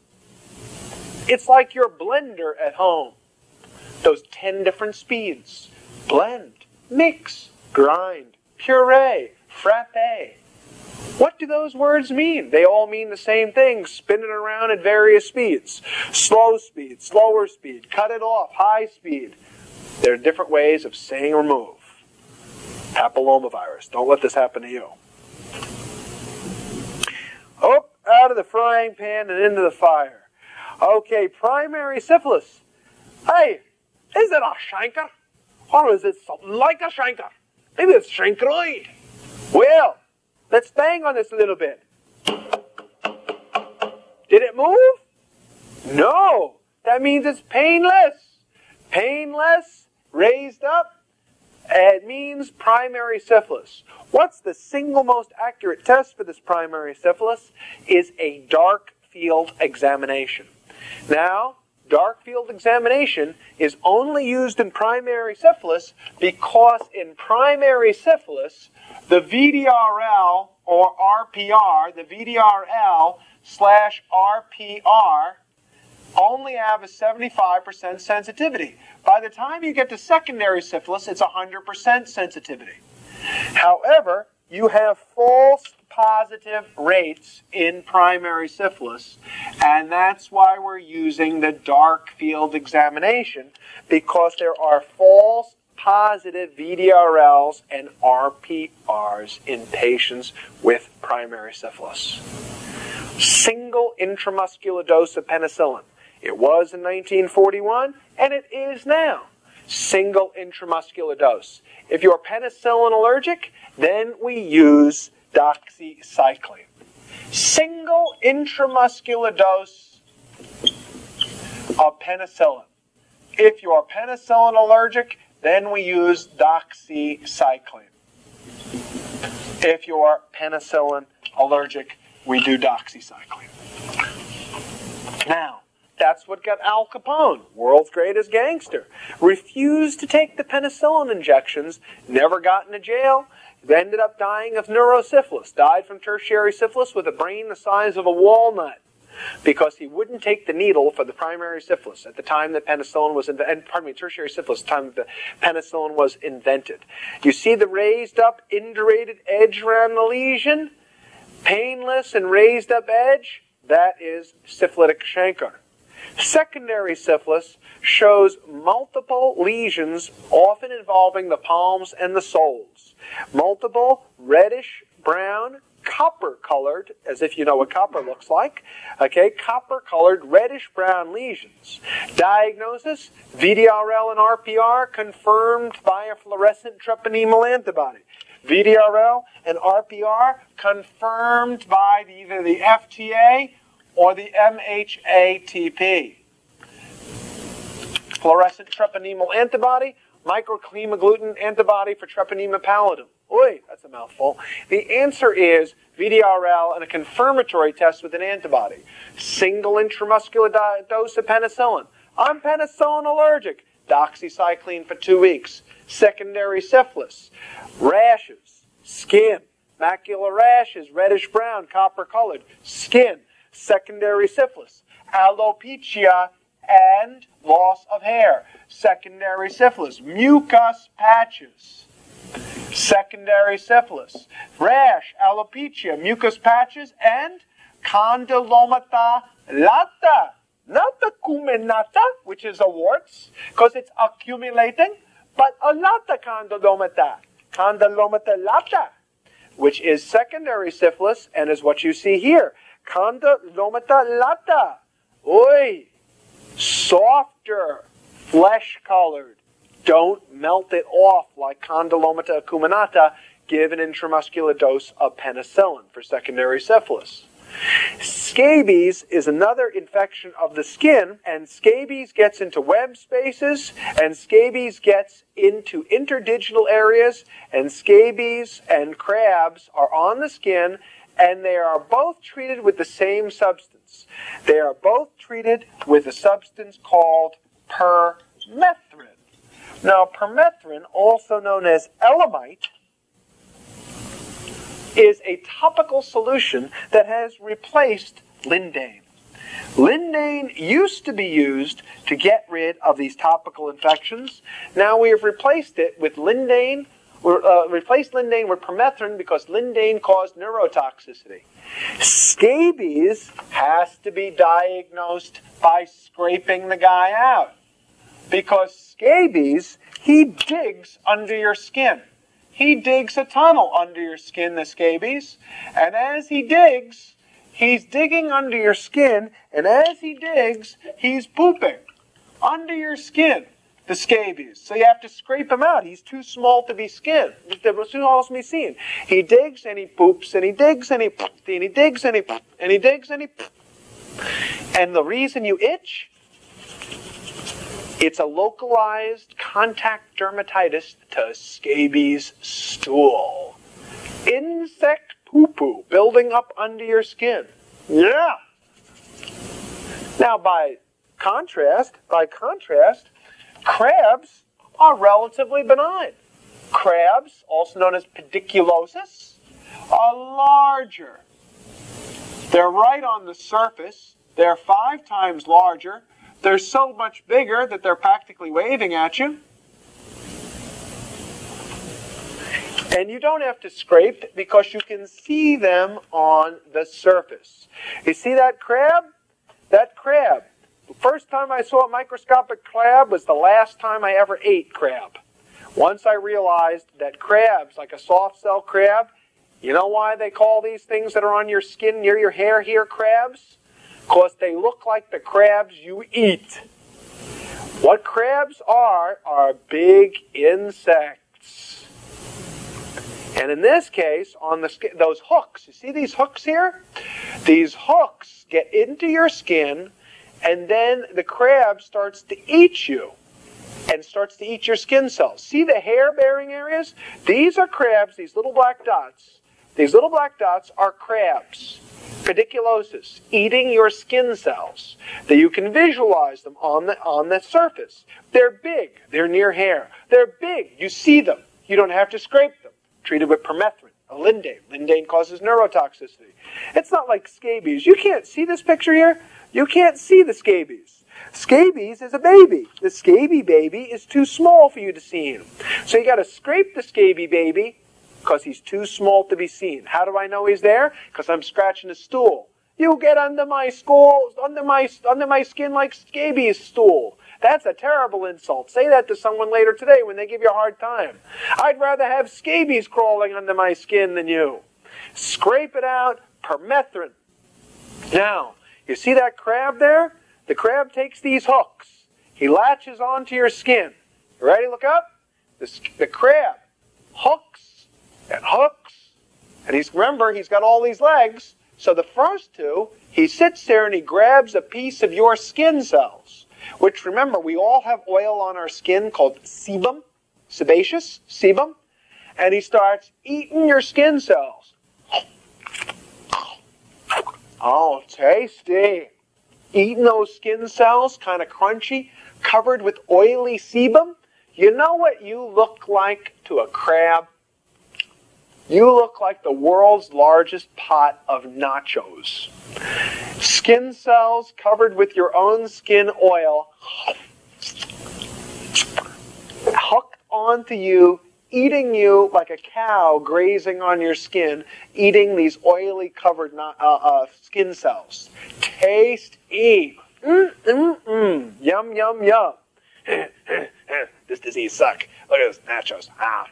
Speaker 1: It's like your blender at home. Those 10 different speeds. Blend, mix, grind, puree, frappe. What do those words mean? They all mean the same thing. Spin it around at various speeds. Slow speed, slower speed, cut it off, high speed. There are different ways of saying remove. Papillomavirus. Don't let this happen to you. Oh, out of the frying pan and into the fire. Okay, primary syphilis. Hey, is it a chancre? Or is it something like a chancre? Maybe it's chancroid. Well, let's bang on this a little bit. Did it move? No. That means it's painless. Painless, raised up. It means primary syphilis. What's the single most accurate test for this primary syphilis? Is a dark field examination. Now, dark field examination is only used in primary syphilis because in primary syphilis, the VDRL or RPR, the VDRL/RPR, only have a 75% sensitivity. By the time you get to secondary syphilis, it's 100% sensitivity. However, you have false positive rates in primary syphilis, and that's why we're using the dark field examination, because there are false positive VDRLs and RPRs in patients with primary syphilis. Single intramuscular dose of penicillin. It was in 1941, and it is now. Single intramuscular dose. If you're penicillin allergic, then we use doxycycline. Single intramuscular dose of penicillin. If you're penicillin allergic, then we use doxycycline. If you're penicillin allergic, we do doxycycline. Now, That's what got Al Capone, world's greatest gangster. Refused to take the penicillin injections, never got into jail, ended up dying of neurosyphilis, died from tertiary syphilis with a brain the size of a walnut, because he wouldn't take the needle for the primary syphilis at the time that penicillin was tertiary syphilis, at the time that the penicillin was invented. You see the raised up, indurated edge around the lesion? Painless and raised up edge? That is syphilitic chancre. Secondary syphilis shows multiple lesions, often involving the palms and the soles. Multiple reddish brown, copper-colored, as if you know what copper looks like, okay, copper-colored reddish-brown lesions. Diagnosis, VDRL and RPR confirmed by a fluorescent treponemal antibody. VDRL and RPR confirmed by either the FTA or the MHATP. Fluorescent treponemal antibody, microclemagglutinin antibody for treponema pallidum. Oy, that's a mouthful. The answer is VDRL and a confirmatory test with an antibody. Single intramuscular dose of penicillin. I'm penicillin allergic. Doxycycline for 2 weeks. Secondary syphilis. Rashes. Skin. Macular rashes, reddish-brown, copper-colored. Skin. Secondary syphilis. Alopecia and loss of hair. Secondary syphilis. Mucus patches. Secondary syphilis. Rash, alopecia, mucus patches, and condylomata lata. Not the cuminata, which is a warts, because it's accumulating, but a lata condylomata. Condylomata lata, which is secondary syphilis, and is what you see here. Condylomata lata. Oi! Softer, flesh-colored. Don't melt it off like condylomata acuminata. Give an intramuscular dose of penicillin for secondary syphilis. Scabies is another infection of the skin, and scabies gets into web spaces, and scabies gets into interdigital areas, and scabies and crabs are on the skin, and they are both treated with the same substance. They are both treated with a substance called permethrin. Now, permethrin, also known as elamite, is a topical solution that has replaced Lindane. Lindane used to be used to get rid of these topical infections. Now we have replaced it with Lindane. Replaced Lindane with permethrin because Lindane caused neurotoxicity. Scabies has to be diagnosed by scraping the guy out. Because scabies, he digs under your skin. He digs a tunnel under your skin, the scabies. And as he digs, he's digging under your skin. And as he digs, he's pooping under your skin, the scabies. So you have to scrape him out. He's too small to be skinned. Too small to be seen. He digs and he poops, and he digs and he poops, and he digs and he poops, and he digs and he poops. And the reason you itch, it's a localized contact dermatitis to scabies stool. Insect poo-poo building up under your skin. Yeah. Now, by contrast, crabs are relatively benign. Crabs, also known as pediculosis, are larger. They're right on the surface. They're 5 times larger. They're so much bigger that they're practically waving at you. And you don't have to scrape because you can see them on the surface. You see that crab? That crab. The first time I saw a microscopic crab was the last time I ever ate crab. Once I realized that crabs, like a soft shell crab, you know why they call these things that are on your skin near your hair here crabs? Because they look like the crabs you eat. What crabs are big insects. And in this case, on those hooks, you see these hooks here? These hooks get into your skin, and then the crab starts to eat you and starts to eat your skin cells. See the hair-bearing areas? These are crabs, these little black dots. These little black dots are crabs. pediculosis, eating your skin cells, that you can visualize them on the surface. They're big. They're near hair. They're big. You see them. You don't have to scrape them. Treated with permethrin, a lindane. Lindane causes neurotoxicity. It's not like scabies. You can't see this picture here. You can't see the scabies. Scabies is a baby. The scaby baby is too small for you to see him. So you got to scrape the scaby baby because he's too small to be seen. How do I know he's there? Because I'm scratching his stool. You get under my skin like scabies stool. That's a terrible insult. Say that to someone later today when they give you a hard time. I'd rather have scabies crawling under my skin than you. Scrape it out, permethrin. Now, you see that crab there? The crab takes these hooks. He latches onto your skin. You ready? Look up. The crab hooks and hooks. And he's got all these legs. So the first two, he sits there and he grabs a piece of your skin cells. Which, remember, we all have oil on our skin called sebum, sebaceous, sebum, and he starts eating your skin cells. Oh, tasty. Eating those skin cells, kind of crunchy, covered with oily sebum. You know what you look like to a crab? You look like the world's largest pot of nachos. Skin cells covered with your own skin oil, hooked onto you, eating you like a cow grazing on your skin, eating these oily covered skin cells. Tasty. Yum, yum, yum. This disease sucks. Look at this nachos.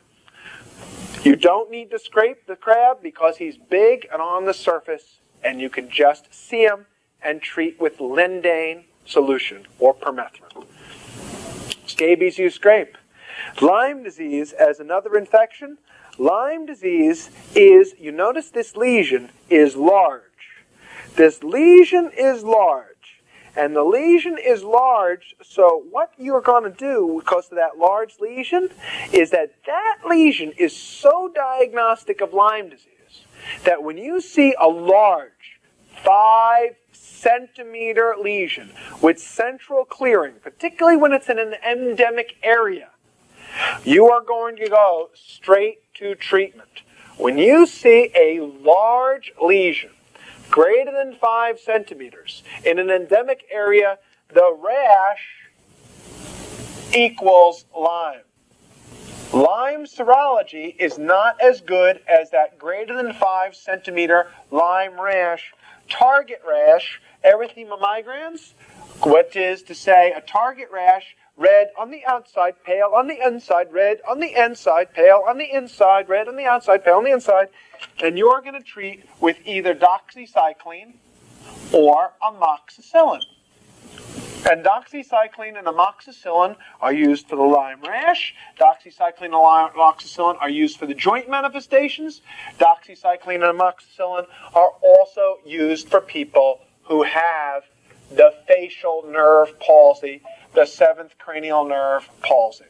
Speaker 1: You don't need to scrape the crab because he's big and on the surface, and you can just see him and treat with lindane solution or permethrin. Scabies you scrape. Lyme disease as another infection. Lyme disease is, you notice this lesion is large. This lesion is large. And the lesion is large, so what you're going to do because of that large lesion is that lesion is so diagnostic of Lyme disease that when you see a large 5-centimeter lesion with central clearing, particularly when it's in an endemic area, you are going to go straight to treatment. When you see a large lesion greater than 5 centimeters in an endemic area, the rash equals Lyme. Lyme serology is not as good as that greater than 5 centimeter Lyme rash. Target rash, erythema migrans, which is to say a target rash, red on the outside, pale on the inside, red on the inside, pale on the inside, red on the outside, pale on the inside. And you're going to treat with either doxycycline or amoxicillin. And doxycycline and amoxicillin are used for the Lyme rash. Doxycycline and amoxicillin are used for the joint manifestations. Doxycycline and amoxicillin are also used for people who have the facial nerve palsy, the 7th cranial nerve palsy.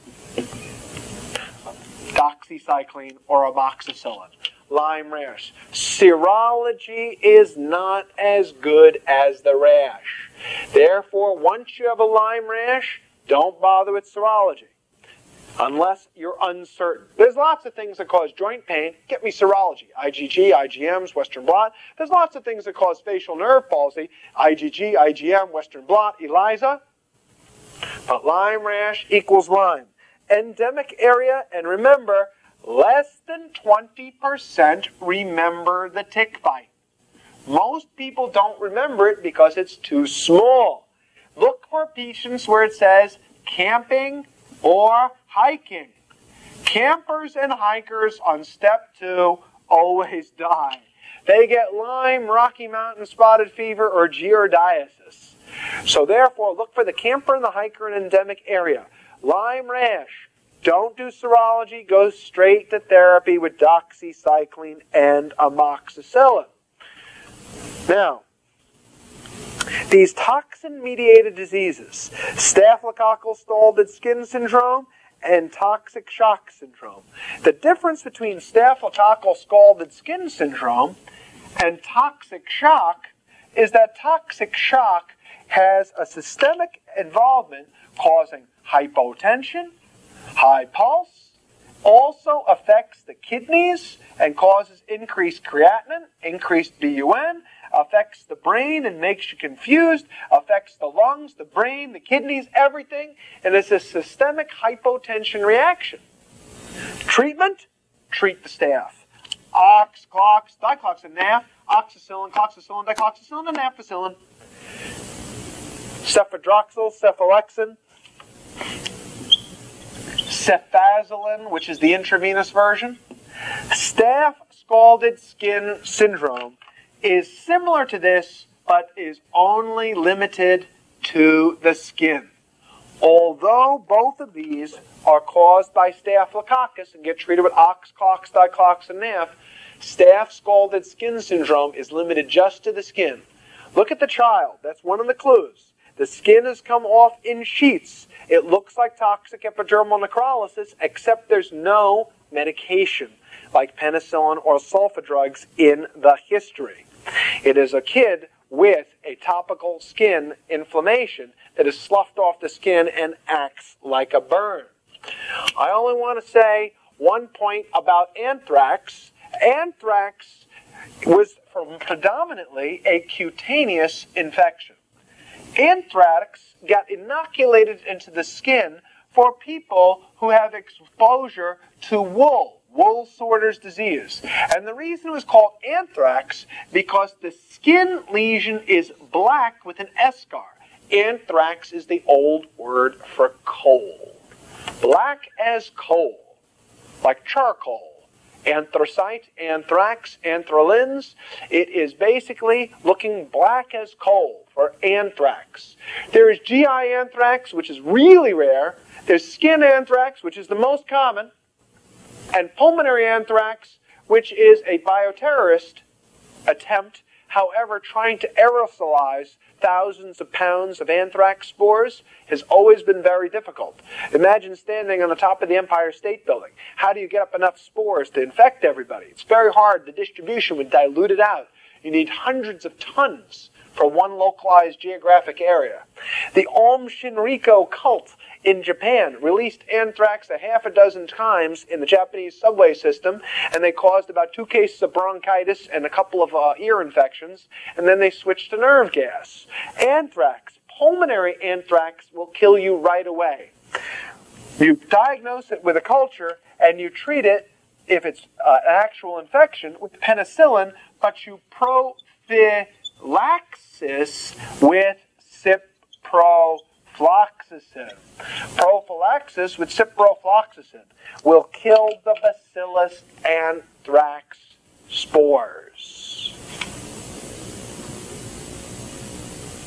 Speaker 1: Doxycycline or amoxicillin. Lyme rash. Serology is not as good as the rash. Therefore, once you have a Lyme rash, don't bother with serology unless you're uncertain. There's lots of things that cause joint pain. Get me serology. IgG, IgMs, Western blot. There's lots of things that cause facial nerve palsy. IgG, IgM, Western blot, ELISA. But Lyme rash equals Lyme. Endemic area, and remember, less than 20% remember the tick bite. Most people don't remember it because it's too small. Look for patients where it says camping or hiking. Campers and hikers on step 2 always die. They get Lyme, Rocky Mountain spotted fever, or giardiasis. So therefore, look for the camper and the hiker in an endemic area. Lyme rash. Don't do serology. Go straight to therapy with doxycycline and amoxicillin. Now, these toxin-mediated diseases, staphylococcal scalded skin syndrome and toxic shock syndrome. The difference between staphylococcal scalded skin syndrome and toxic shock is that toxic shock has a systemic involvement causing hypotension, high pulse, also affects the kidneys and causes increased creatinine, increased BUN, affects the brain and makes you confused, affects the lungs, the brain, the kidneys, everything, and it's a systemic hypotension reaction. Treatment? Treat the staph. Ox, clox, dicloxin, NAF, oxacillin, cloxacillin, dicloxacillin, and ampicillin. Cefadroxil, cephalexin, cefazolin, which is the intravenous version. Staph scalded skin syndrome is similar to this, but is only limited to the skin. Although both of these are caused by Staphylococcus and get treated with ox, clox, diclox, and NAF, staph scalded skin syndrome is limited just to the skin. Look at the child. That's one of the clues. The skin has come off in sheets. It looks like toxic epidermal necrolysis, except there's no medication like penicillin or sulfa drugs in the history. It is a kid with a topical skin inflammation that is sloughed off the skin and acts like a burn. I only want to say one point about anthrax. Anthrax was predominantly a cutaneous infection. Anthrax got inoculated into the skin for people who have exposure to wool sorter's disease. And the reason it was called anthrax because the skin lesion is black with an eschar. Anthrax is the old word for coal. Black as coal, like charcoal. Anthracite, anthrax, anthralins. It is basically looking black as coal for anthrax. There is GI anthrax, which is really rare. There's skin anthrax, which is the most common. And pulmonary anthrax, which is a bioterrorist attempt, however, trying to aerosolize thousands of pounds of anthrax spores has always been very difficult. Imagine standing on the top of the Empire State Building. How do you get up enough spores to infect everybody? It's very hard. The distribution would dilute it out. You need hundreds of tons for one localized geographic area. The Aum Shinriko cult in Japan released anthrax a half a dozen times in the Japanese subway system, and they caused about 2 cases of bronchitis and a couple of ear infections, and then they switched to nerve gas. Anthrax, pulmonary anthrax, will kill you right away. You diagnose it with a culture, and you treat it, if it's an actual infection, with penicillin, but you prophylaxis with ciprofloxacin. Prophylaxis with ciprofloxacin will kill the Bacillus anthrax spores.